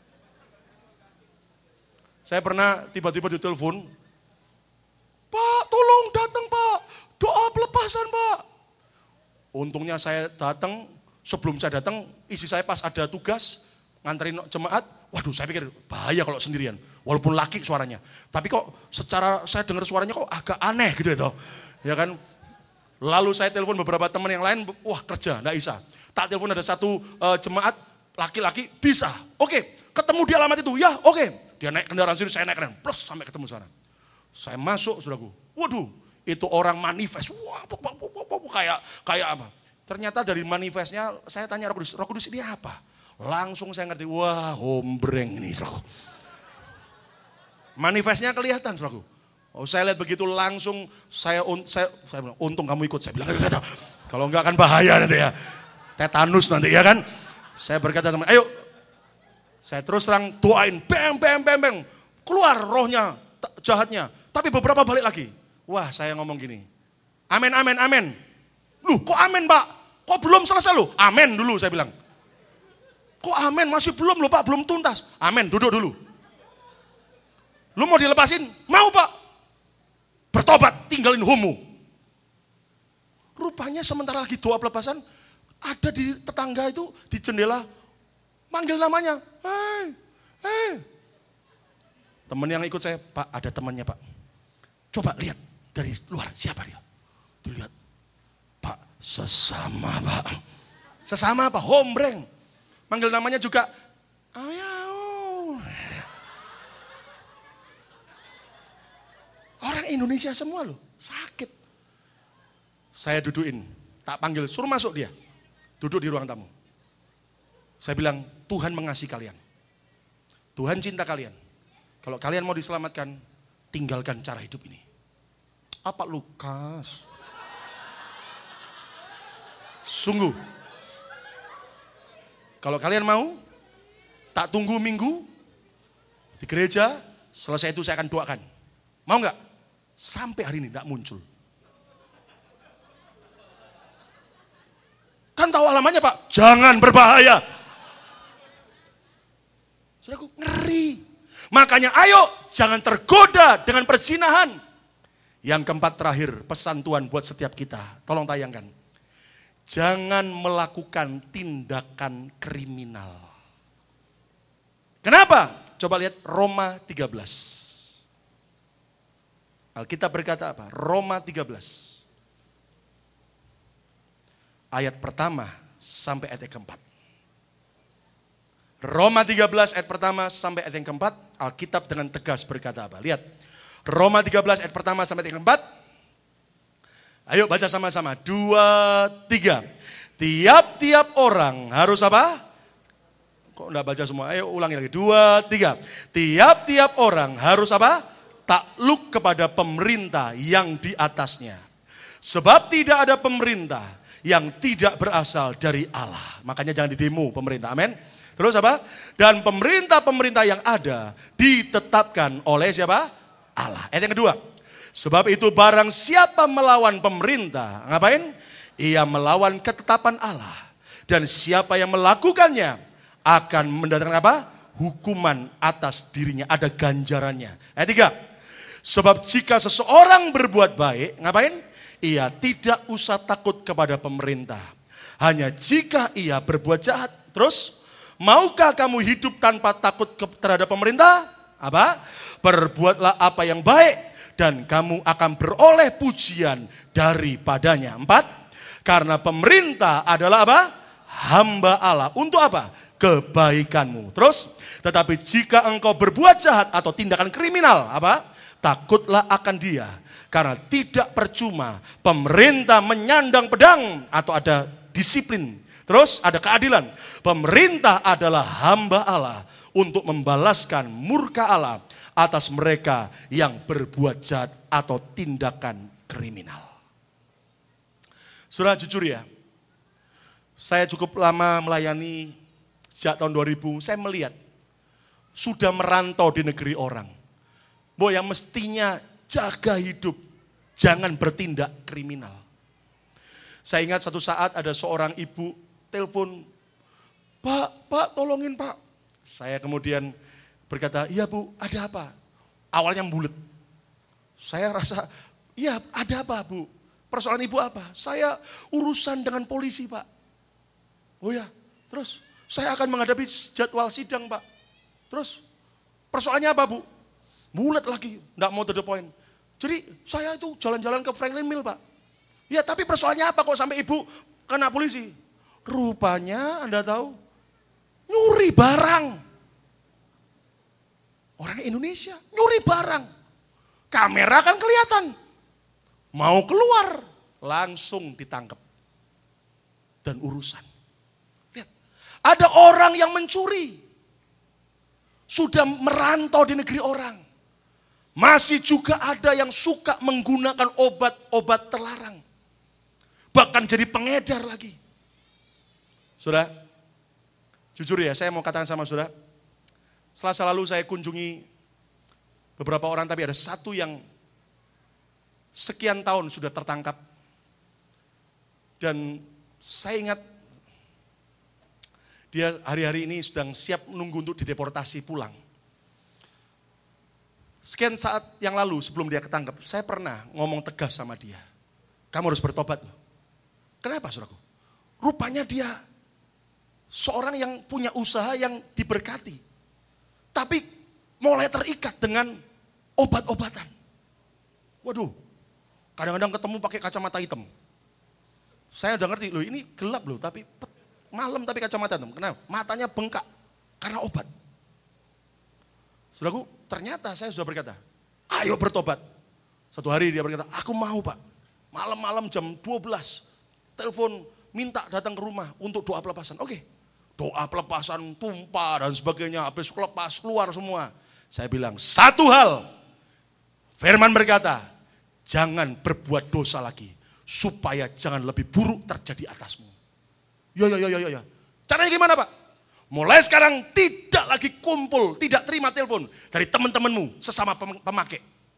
Saya pernah tiba-tiba ditelepon, Pak tolong datang Pak, doa pelepasan Pak. Untungnya saya datang, sebelum saya datang, istri saya pas ada tugas, nganterin jemaat, waduh saya pikir bahaya kalau sendirian, walaupun laki suaranya. Tapi kok secara saya dengar suaranya kok agak aneh gitu ya kan. Lalu saya telepon beberapa teman yang lain, wah kerja, enggak bisa. Tak telepon ada satu jemaat, laki-laki bisa. Oke, ketemu di alamat itu, ya oke. Dia naik kendaraan sini, saya naik kendaraan, plus sampai ketemu sana. Saya masuk, saudaraku, waduh, itu orang manifest, wah, kayak apa? Ternyata dari manifestnya, saya tanya Roh Kudus ini apa? Langsung saya ngerti, wah hombreng ini, saudaraku. Manifestnya kelihatan, saudaraku. Oh, saya lihat begitu langsung, saya bilang, untung kamu ikut, saya bilang, kalau enggak akan bahaya nanti ya, tetanus nanti ya kan. Saya berkata sama, ayo, saya terus terang doain, bang, keluar rohnya, jahatnya. Tapi beberapa balik lagi. Wah, saya ngomong gini, amin. Loh, kok amin Pak? Kok belum selesai loh? Amin dulu, saya bilang. Kok amin? Masih belum loh Pak, belum tuntas. Amin, duduk dulu. Lu mau dilepasin? Mau Pak. Bertobat, tinggalin homo. Rupanya sementara lagi doa pelepasan, ada di tetangga itu, di jendela, manggil namanya. Hei. Temen yang ikut saya, Pak ada temannya Pak. Coba lihat dari luar, siapa dia? Dilihat, Pak sesama Pak. Sesama apa? Hombreng. Manggil namanya juga, orang Indonesia semua loh, sakit. Saya dudukin, tak panggil, suruh masuk dia. Duduk di ruang tamu. Saya bilang, Tuhan mengasihi kalian. Tuhan cinta kalian. Kalau kalian mau diselamatkan, tinggalkan cara hidup ini. Apa Lukas? Sungguh. Kalau kalian mau, tak tunggu minggu, di gereja, selesai itu saya akan doakan. Mau nggak? Sampai hari ini tidak muncul. Kan tahu alamannya Pak, jangan berbahaya. Saudaraku, ngeri. Makanya ayo, jangan tergoda dengan perzinahan. Yang keempat terakhir, pesan Tuhan buat setiap kita. Tolong tayangkan. Jangan melakukan tindakan kriminal. Kenapa? Coba lihat Roma 13. Alkitab berkata apa? Roma 13. Ayat pertama sampai ayat yang keempat. Roma 13 ayat pertama sampai ayat yang keempat. Alkitab dengan tegas berkata apa? Lihat. Roma 13 ayat pertama sampai ayat yang keempat. Ayo baca sama-sama. 2, 3. Tiap-tiap orang harus apa? Kok enggak baca semua? Ayo ulangi lagi. 2, 3. Tiap-tiap orang harus apa? Takluk kepada pemerintah yang di atasnya. Sebab tidak ada pemerintah yang tidak berasal dari Allah. Makanya jangan didemo pemerintah. Amin. Terus apa? Dan pemerintah-pemerintah yang ada ditetapkan oleh siapa? Allah. Ayat yang kedua. Sebab itu barang siapa melawan pemerintah, ngapain? Ia melawan ketetapan Allah. Dan siapa yang melakukannya akan mendatangkan apa? Hukuman atas dirinya, ada ganjarannya. Ayat 3. Sebab jika seseorang berbuat baik, ngapain? Ia tidak usah takut kepada pemerintah. Hanya jika ia berbuat jahat. Terus, maukah kamu hidup tanpa takut terhadap pemerintah? Apa? Perbuatlah apa yang baik dan kamu akan beroleh pujian daripadanya. 4. Karena pemerintah adalah apa? Hamba Allah. Untuk apa? Kebaikanmu. Terus, tetapi jika engkau berbuat jahat atau tindakan kriminal, apa? Takutlah akan dia. Karena tidak percuma pemerintah menyandang pedang atau ada disiplin. Terus ada keadilan. Pemerintah adalah hamba Allah untuk membalaskan murka Allah atas mereka yang berbuat jahat atau tindakan kriminal. Saudara jujur ya, saya cukup lama melayani, sejak tahun 2000, saya melihat sudah merantau di negeri orang. Bahwa yang mestinya jaga hidup, jangan bertindak kriminal. Saya ingat satu saat ada seorang ibu telepon, Pak tolongin Pak. Saya kemudian berkata, iya Bu, ada apa? Awalnya bulet. Saya rasa, iya ada apa Bu? Persoalan ibu apa? Saya urusan dengan polisi Pak. Oh ya, terus saya akan menghadapi jadwal sidang Pak. Terus persoalannya apa Bu? Bulet lagi, enggak mau to the point. Jadi saya itu jalan-jalan ke Franklin Mill Pak. Ya tapi persoalannya apa kok sampai ibu kena polisi? Rupanya Anda tahu, nyuri barang. Orang Indonesia nyuri barang. Kamera kan kelihatan. Mau keluar, langsung ditangkap. Dan urusan. Lihat, ada orang yang mencuri. Sudah merantau di negeri orang. Masih juga ada yang suka menggunakan obat-obat terlarang. Bahkan jadi pengedar lagi. Saudara, jujur ya, saya mau katakan sama saudara. Selasa lalu saya kunjungi beberapa orang, tapi ada satu yang sekian tahun sudah tertangkap. Dan saya ingat dia hari-hari ini sedang siap menunggu untuk dideportasi pulang. Sekian saat yang lalu sebelum dia ketangkep, saya pernah ngomong tegas sama dia. Kamu harus bertobat loh. Kenapa saudaraku? Rupanya dia seorang yang punya usaha yang diberkati. Tapi mulai terikat dengan obat-obatan. Waduh, kadang-kadang ketemu pakai kacamata hitam. Saya udah ngerti, loh ini gelap loh, tapi malam tapi kacamata hitam. Kenapa? Matanya bengkak karena obat. Saudaraku, ternyata saya sudah berkata, ayo bertobat. Satu hari dia berkata, aku mau Pak. Malam-malam jam 12, telepon minta datang ke rumah untuk doa pelepasan. Oke, doa pelepasan tumpah dan sebagainya, habis lepas keluar semua. Saya bilang, satu hal, firman berkata, jangan berbuat dosa lagi, supaya jangan lebih buruk terjadi atasmu. Ya. Caranya gimana Pak? Mulai sekarang tidak lagi kumpul, tidak terima telepon dari teman-temanmu sesama pemakai.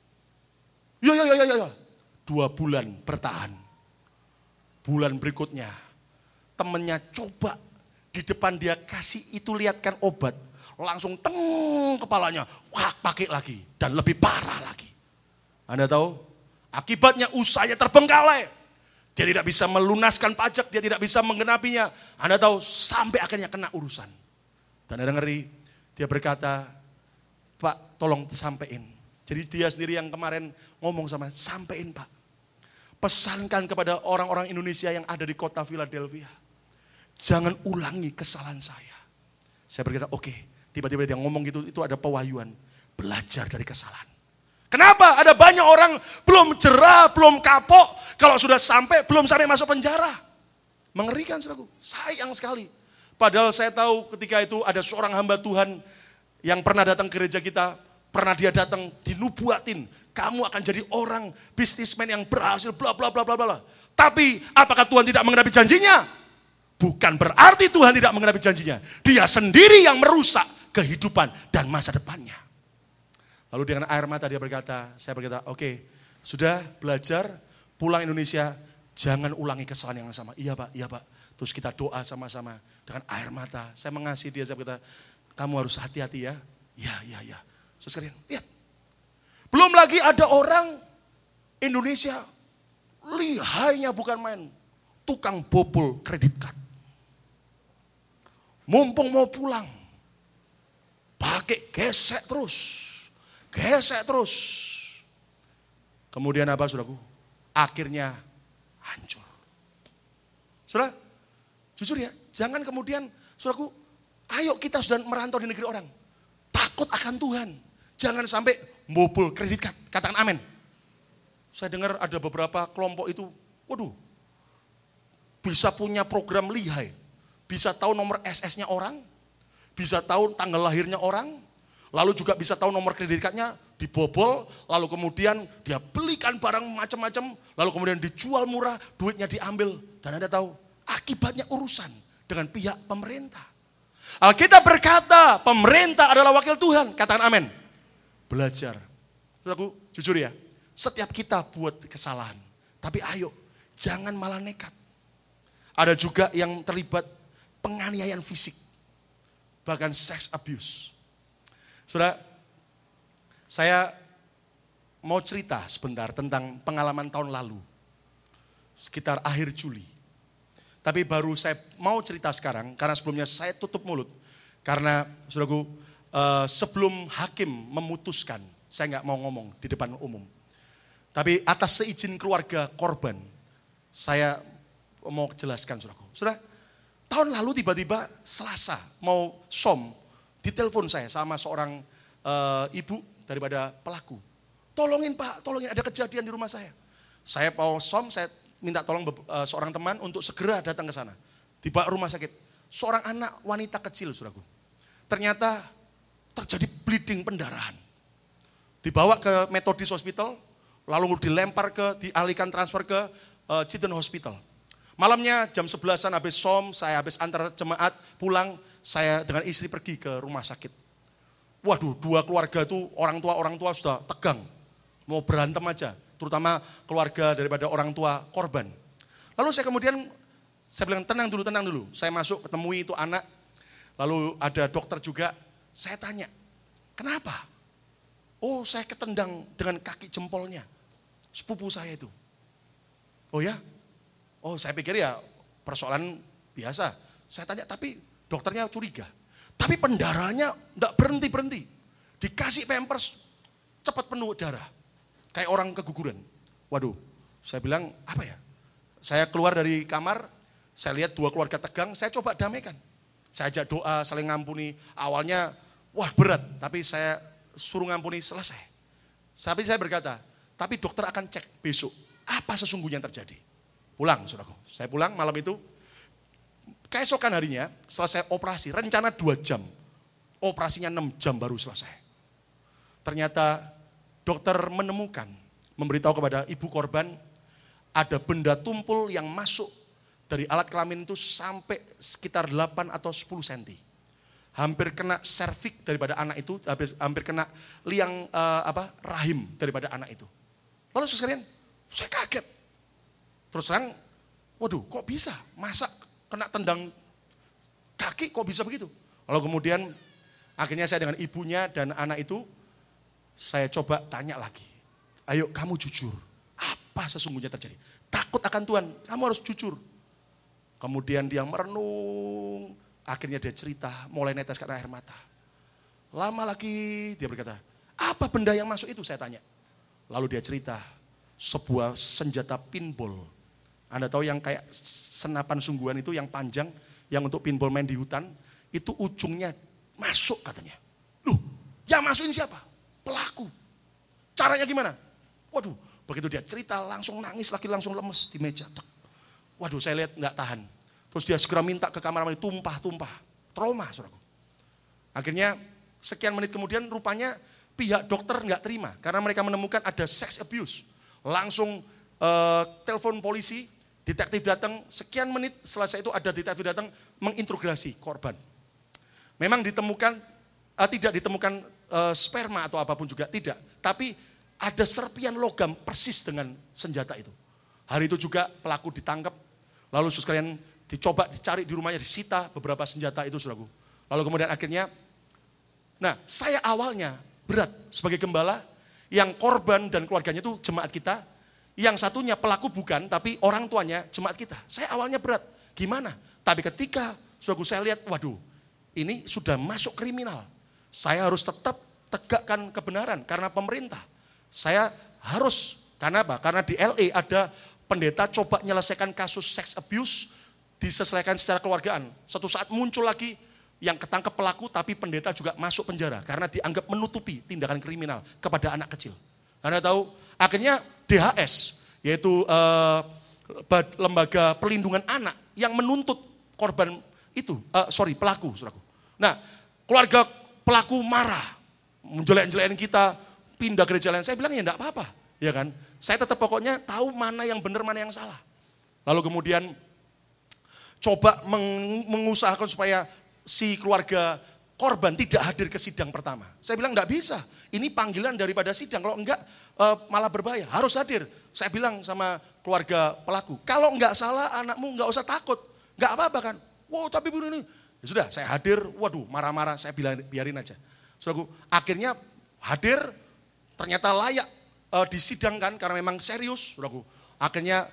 Ya. 2 bulan bertahan. Bulan berikutnya, temennya coba di depan dia kasih itu lihatkan obat. Langsung teng kepalanya, wah pakai lagi. Dan lebih parah lagi. Anda tahu? Akibatnya usahanya terbengkalai. Dia tidak bisa melunaskan pajak, dia tidak bisa menggenapinya. Anda tahu, sampai akhirnya kena urusan. Dan ada ngeri, dia berkata, Pak tolong sampein. Jadi dia sendiri yang kemarin ngomong sama, sampein Pak. Pesankan kepada orang-orang Indonesia yang ada di kota Philadelphia. Jangan ulangi kesalahan saya. Saya berkata, oke. Tiba-tiba dia ngomong gitu, itu ada pewahyuan. Belajar dari kesalahan. Kenapa? Ada banyak orang belum jerah, belum kapok. Kalau sudah sampai, belum sampai masuk penjara. Mengerikan saudaraku, sayang sekali. Padahal saya tahu ketika itu ada seorang hamba Tuhan yang pernah datang ke gereja kita. Pernah dia datang dinubuatin. Kamu akan jadi orang bisnismen yang berhasil, bla bla bla bla bla. Tapi apakah Tuhan tidak menggenapi janjinya? Bukan berarti Tuhan tidak menggenapi janjinya. Dia sendiri yang merusak kehidupan dan masa depannya. Lalu dengan air mata dia berkata, saya berkata, oke, sudah belajar, pulang Indonesia, jangan ulangi kesalahan yang sama. Iya Pak. Terus kita doa sama-sama dengan air mata. Saya mengasihi dia, saya berkata, kamu harus hati-hati ya. Ya. Terus kalian, lihat. Belum lagi ada orang Indonesia, lihainya bukan main. Tukang bobol kredit card. Mumpung mau pulang, pakai gesek terus. Kemudian apa saudaraku? Akhirnya hancur. Saudara, jujur ya, jangan kemudian saudaraku, ayo kita sudah merantau di negeri orang. Takut akan Tuhan. Jangan sampai bobol kredit card. Katakan amin. Saya dengar ada beberapa kelompok itu, waduh, bisa punya program lihai. Bisa tahu nomor SS-nya orang, bisa tahu tanggal lahirnya orang, lalu juga bisa tahu nomor kredit card-nya, dibobol, lalu kemudian dia belikan barang macam-macam, lalu kemudian dijual murah, duitnya diambil. Dan Anda tahu, akibatnya urusan dengan pihak pemerintah. Alkitab berkata, pemerintah adalah wakil Tuhan. Katakan amin. Belajar. Saudaraku, jujur ya, setiap kita buat kesalahan, tapi ayo, jangan malah nekat. Ada juga yang terlibat penganiayaan fisik, bahkan sex abuse. Saudara, saya mau cerita sebentar tentang pengalaman tahun lalu, sekitar akhir Juli. Tapi baru saya mau cerita sekarang, karena sebelumnya saya tutup mulut. Karena, saudaraku, sebelum hakim memutuskan, saya nggak mau ngomong di depan umum. Tapi atas seizin keluarga korban, saya mau jelaskan, saudaraku. Saudara, tahun lalu tiba-tiba Selasa mau ditelepon saya sama seorang ibu daripada pelaku. Tolongin Pak, tolongin, ada kejadian di rumah saya. Saya mau saya minta tolong seorang teman untuk segera datang ke sana. Dibawa rumah sakit. Seorang anak wanita kecil, saudaraku. Ternyata terjadi bleeding pendarahan. Dibawa ke Methodist Hospital, lalu dialihkan transfer ke Children's Hospital. Malamnya jam 11-an habis saya habis antar jemaat pulang, saya dengan istri pergi ke rumah sakit. Waduh, dua keluarga itu orang tua sudah tegang. Mau berantem aja, terutama keluarga daripada orang tua korban. Lalu saya bilang tenang dulu. Saya masuk ketemui itu anak, lalu ada dokter juga. Saya tanya, kenapa? Oh, saya ketendang dengan kaki jempolnya, sepupu saya itu. Oh ya? Oh, saya pikir ya persoalan biasa. Saya tanya, tapi dokternya curiga. Tapi pendarahannya enggak berhenti. Dikasih pampers, cepat penuh darah. Kayak orang keguguran. Waduh, saya bilang apa ya? Saya keluar dari kamar, saya lihat dua keluarga tegang, saya coba damaikan. Saya ajak doa, saling ngampuni. Awalnya, wah berat, tapi saya suruh ngampuni, selesai. Tapi saya berkata, tapi dokter akan cek besok, apa sesungguhnya yang terjadi. Pulang, saudaraku. Saya pulang malam itu, keesokan harinya, selesai operasi, rencana 2 jam. Operasinya 6 jam baru selesai. Ternyata dokter memberitahu kepada ibu korban, ada benda tumpul yang masuk dari alat kelamin itu sampai sekitar 8 atau 10 cm. Hampir kena serviks daripada anak itu, hampir kena liang rahim daripada anak itu. Lalu sekalian, saya kaget. Terus terang, waduh kok bisa? Masa kena tendang kaki kok bisa begitu? Lalu kemudian akhirnya saya dengan ibunya dan anak itu, saya coba tanya lagi, ayo kamu jujur, apa sesungguhnya terjadi? Takut akan Tuhan, kamu harus jujur. Kemudian dia merenung, akhirnya dia cerita, mulai neteskan air mata. Lama lagi dia berkata, apa benda yang masuk itu? Saya tanya. Lalu dia cerita, sebuah senjata pinball. Anda tahu yang kayak senapan sungguhan itu yang panjang, yang untuk pinball main di hutan, itu ujungnya masuk katanya. Loh, yang masukin siapa? Pelaku. Caranya gimana? Waduh, begitu dia cerita langsung nangis lagi, langsung lemes di meja. Waduh, saya lihat enggak tahan. Terus dia segera minta ke kamar mandi, tumpah. Trauma, saudaraku. Akhirnya sekian menit kemudian rupanya pihak dokter enggak terima karena mereka menemukan ada sex abuse. Langsung telepon polisi, detektif datang, sekian menit selesai itu ada detektif datang menginterogasi korban. Memang tidak ditemukan sperma atau apapun juga, tidak. Tapi ada serpian logam persis dengan senjata itu. Hari itu juga pelaku ditangkap, lalu sekalian dicari di rumahnya, disita beberapa senjata itu, saudaraku. Lalu kemudian akhirnya, saya awalnya berat sebagai gembala, yang korban dan keluarganya itu jemaat kita, yang satunya pelaku bukan, tapi orang tuanya jemaat kita. Saya awalnya berat, gimana? Tapi ketika, saudaraku, saya lihat, waduh, ini sudah masuk kriminal. Saya harus tetap tegakkan kebenaran karena pemerintah. Saya harus, karena apa? Karena di LA ada pendeta coba menyelesaikan kasus sex abuse, diselesaikan secara keluargaan. Suatu saat muncul lagi yang ketangkep pelaku, tapi pendeta juga masuk penjara karena dianggap menutupi tindakan kriminal kepada anak kecil. Anda tahu, akhirnya DHS, yaitu Lembaga Perlindungan Anak yang menuntut korban itu, pelaku. Nah, keluarga pelaku marah, menjelek-jelekin kita, pindah gereja lain. Saya bilang ya enggak apa-apa, ya kan? Saya tetap pokoknya tahu mana yang benar, mana yang salah. Lalu kemudian coba mengusahakan supaya si keluarga korban tidak hadir ke sidang pertama. Saya bilang enggak bisa, ini panggilan daripada sidang, kalau enggak malah berbahaya, harus hadir. Saya bilang sama keluarga pelaku, kalau enggak salah anakmu enggak usah takut, enggak apa-apa kan. Wow, tapi begini. Ya sudah, saya hadir, waduh marah-marah, saya biarin aja. Saudaraku, akhirnya hadir, ternyata layak disidangkan karena memang serius, saudaraku. Akhirnya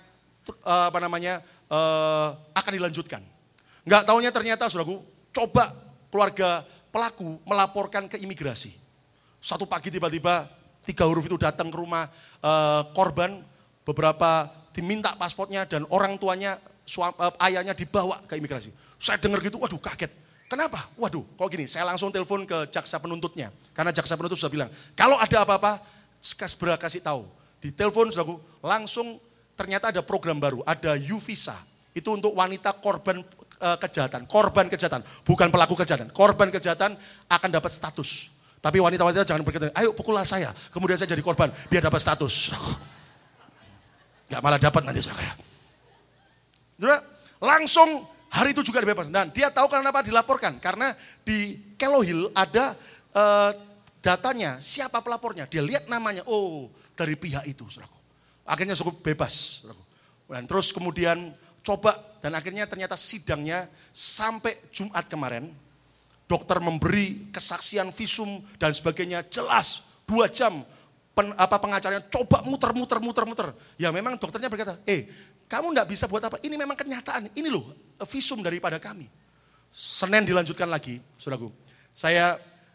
akan dilanjutkan. Enggak taunya ternyata, saudaraku, coba keluarga pelaku melaporkan ke imigrasi. Satu pagi tiba-tiba 3 huruf itu datang ke rumah korban, beberapa diminta paspornya dan orang tuanya, ayahnya dibawa ke imigrasi. Saya dengar gitu, waduh kaget. Kenapa? Waduh, kok gini, saya langsung telepon ke jaksa penuntutnya. Karena jaksa penuntut sudah bilang, kalau ada apa-apa, segera kasih tahu. Di telepon saudaraku, langsung ternyata ada program baru, ada U-Visa. Itu untuk wanita korban kejahatan, bukan pelaku kejahatan. Korban kejahatan akan dapat status. Tapi wanita-wanita jangan berkata, ayo pukullah saya, kemudian saya jadi korban, biar dapat status. Gak malah dapat nanti saya. Langsung hari itu juga dibebas. Dan dia tahu kenapa dilaporkan. Karena di Kelohil ada datanya, siapa pelapornya. Dia lihat namanya, oh dari pihak itu. Saudaraku. Akhirnya cukup bebas. Saudaraku. Dan terus kemudian coba, dan akhirnya ternyata sidangnya sampai Jumat kemarin. Dokter memberi kesaksian visum dan sebagainya jelas 2 jam pengacaranya coba muter. Ya memang dokternya berkata, kamu enggak bisa buat apa? Ini memang kenyataan. Ini loh visum daripada kami. Senin dilanjutkan lagi, saudaraku. Saya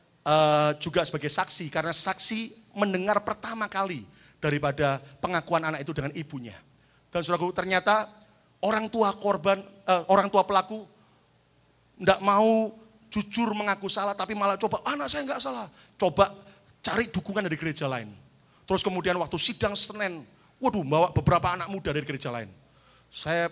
juga sebagai saksi karena saksi mendengar pertama kali daripada pengakuan anak itu dengan ibunya. Dan saudaraku ternyata orang tua pelaku enggak mau jujur mengaku salah, tapi malah coba, anak saya enggak salah. Coba cari dukungan dari gereja lain. Terus kemudian waktu sidang Senin, bawa beberapa anak muda dari gereja lain. Saya,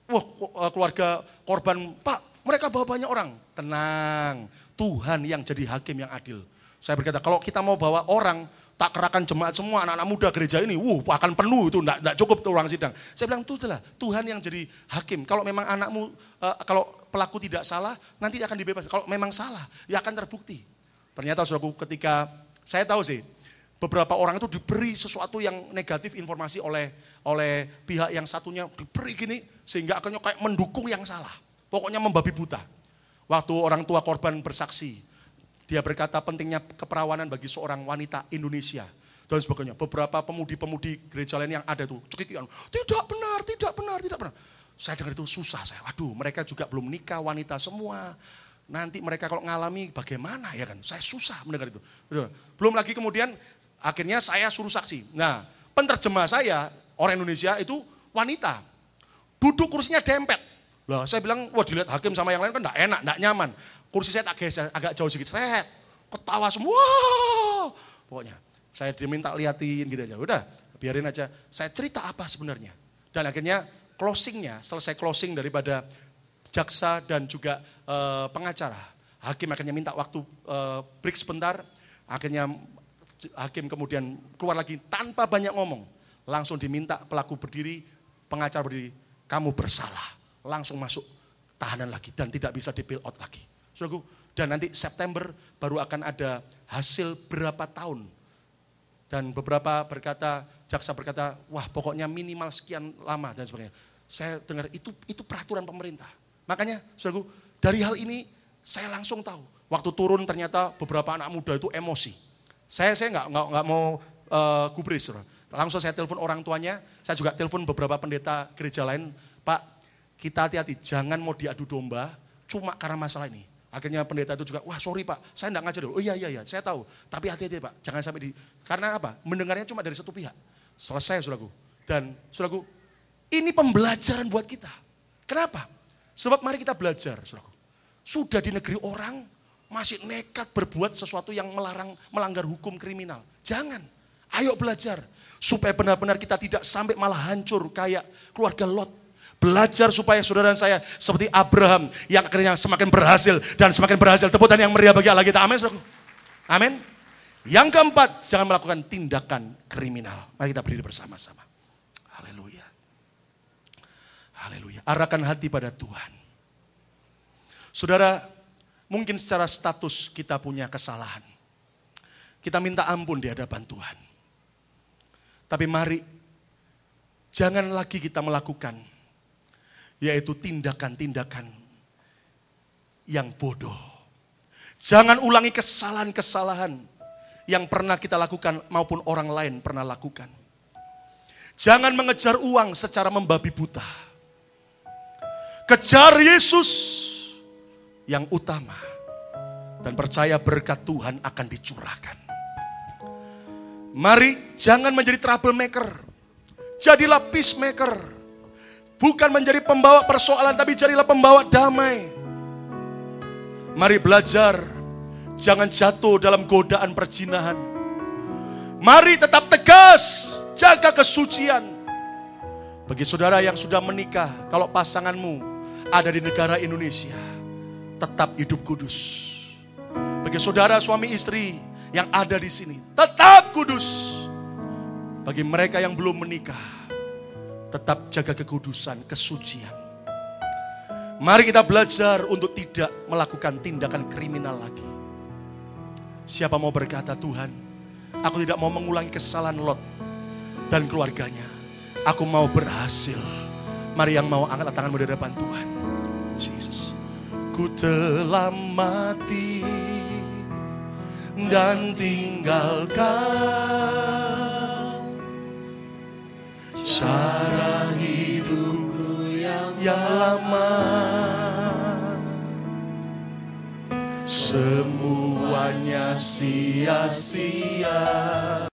keluarga korban, Pak, mereka bawa banyak orang. Tenang, Tuhan yang jadi hakim yang adil. Saya berkata, kalau kita mau bawa orang, tak kerahkan jemaat semua, anak-anak muda gereja ini, akan penuh itu, enggak cukup tuh orang sidang. Saya bilang, itu adalah Tuhan yang jadi hakim. Kalau memang anakmu, kalau pelaku tidak salah, nanti akan dibebas. Kalau memang salah, ya akan terbukti. Ternyata saudaraku ketika, saya tahu sih, beberapa orang itu diberi sesuatu yang negatif informasi oleh pihak yang satunya, diberi gini, sehingga akhirnya kayak mendukung yang salah. Pokoknya membabi buta. Waktu orang tua korban bersaksi, dia berkata pentingnya keperawanan bagi seorang wanita Indonesia dan sebagainya. Beberapa pemudi-pemudi gereja lain yang ada itu cekikikan, tidak benar. Saya dengar itu susah saya. Waduh, mereka juga belum nikah wanita semua. Nanti mereka kalau ngalami bagaimana ya kan? Saya susah mendengar itu. Belum lagi kemudian akhirnya saya suruh saksi. Nah, penterjemah saya orang Indonesia itu wanita. Duduk kursinya dempet. Lah, saya bilang, dilihat hakim sama yang lain kan enggak enak, enggak nyaman. Kursi saya tak geser, agak jauh sedikit, ketawa semua. Pokoknya, saya diminta liatin gitu aja. Udah, biarin aja. Saya cerita apa sebenarnya. Dan akhirnya selesai closing daripada jaksa dan juga pengacara. Hakim akhirnya minta waktu break sebentar. Akhirnya hakim kemudian keluar lagi tanpa banyak ngomong. Langsung diminta pelaku berdiri, pengacara berdiri. Kamu bersalah. Langsung masuk tahanan lagi dan tidak bisa di-bail out lagi. Saudaraku, dan nanti September baru akan ada hasil berapa tahun. Dan beberapa jaksa berkata, pokoknya minimal sekian lama dan sebagainya. Saya dengar itu peraturan pemerintah. Makanya, saudaraku, dari hal ini saya langsung tahu. Waktu turun ternyata beberapa anak muda itu emosi. Saya nggak mau gubris, saudara. Langsung saya telepon orang tuanya, saya juga telepon beberapa pendeta gereja lain, Pak, kita hati-hati, jangan mau diadu domba cuma karena masalah ini. Akhirnya pendeta itu juga, sorry Pak, saya enggak ngajar dulu. Oh iya, saya tahu. Tapi hati-hati Pak, jangan sampai karena apa? Mendengarnya cuma dari satu pihak. Selesai saudaraku. Dan saudaraku, ini pembelajaran buat kita. Kenapa? Sebab mari kita belajar saudaraku. Sudah di negeri orang, masih nekat berbuat sesuatu yang melanggar hukum kriminal. Jangan, ayo belajar. Supaya benar-benar kita tidak sampai malah hancur kayak keluarga Lot. Belajar supaya saudara dan saya seperti Abraham yang akhirnya semakin berhasil dan semakin berhasil. Tepuk tangan yang meriah bagi Allah kita. Amin. Amin. Yang keempat, jangan melakukan tindakan kriminal. Mari kita berdiri bersama-sama. Haleluya. Haleluya. Arahkan hati pada Tuhan. Saudara, mungkin secara status kita punya kesalahan. Kita minta ampun di hadapan Tuhan. Tapi mari, jangan lagi kita melakukan yaitu tindakan-tindakan yang bodoh. Jangan ulangi kesalahan-kesalahan yang pernah kita lakukan maupun orang lain pernah lakukan. Jangan mengejar uang secara membabi buta. Kejar Yesus yang utama dan percaya berkat Tuhan akan dicurahkan. Mari jangan menjadi troublemaker. Jadilah peacemaker. Bukan menjadi pembawa persoalan, tapi jadilah pembawa damai. Mari belajar, jangan jatuh dalam godaan perzinahan. Mari tetap tegas, jaga kesucian. Bagi saudara yang sudah menikah, kalau pasanganmu ada di negara Indonesia, tetap hidup kudus. Bagi saudara suami istri yang ada di sini, tetap kudus. Bagi mereka yang belum menikah, tetap jaga kekudusan, kesucian. Mari kita belajar untuk tidak melakukan tindakan kriminal lagi. Siapa mau berkata, Tuhan, aku tidak mau mengulangi kesalahan Lot dan keluarganya. Aku mau berhasil. Mari yang mau angkat tanganmu di depan Tuhan. Yesus. Ku telah mati dan tinggalkan cara hidupku yang lama. Semuanya sia-sia.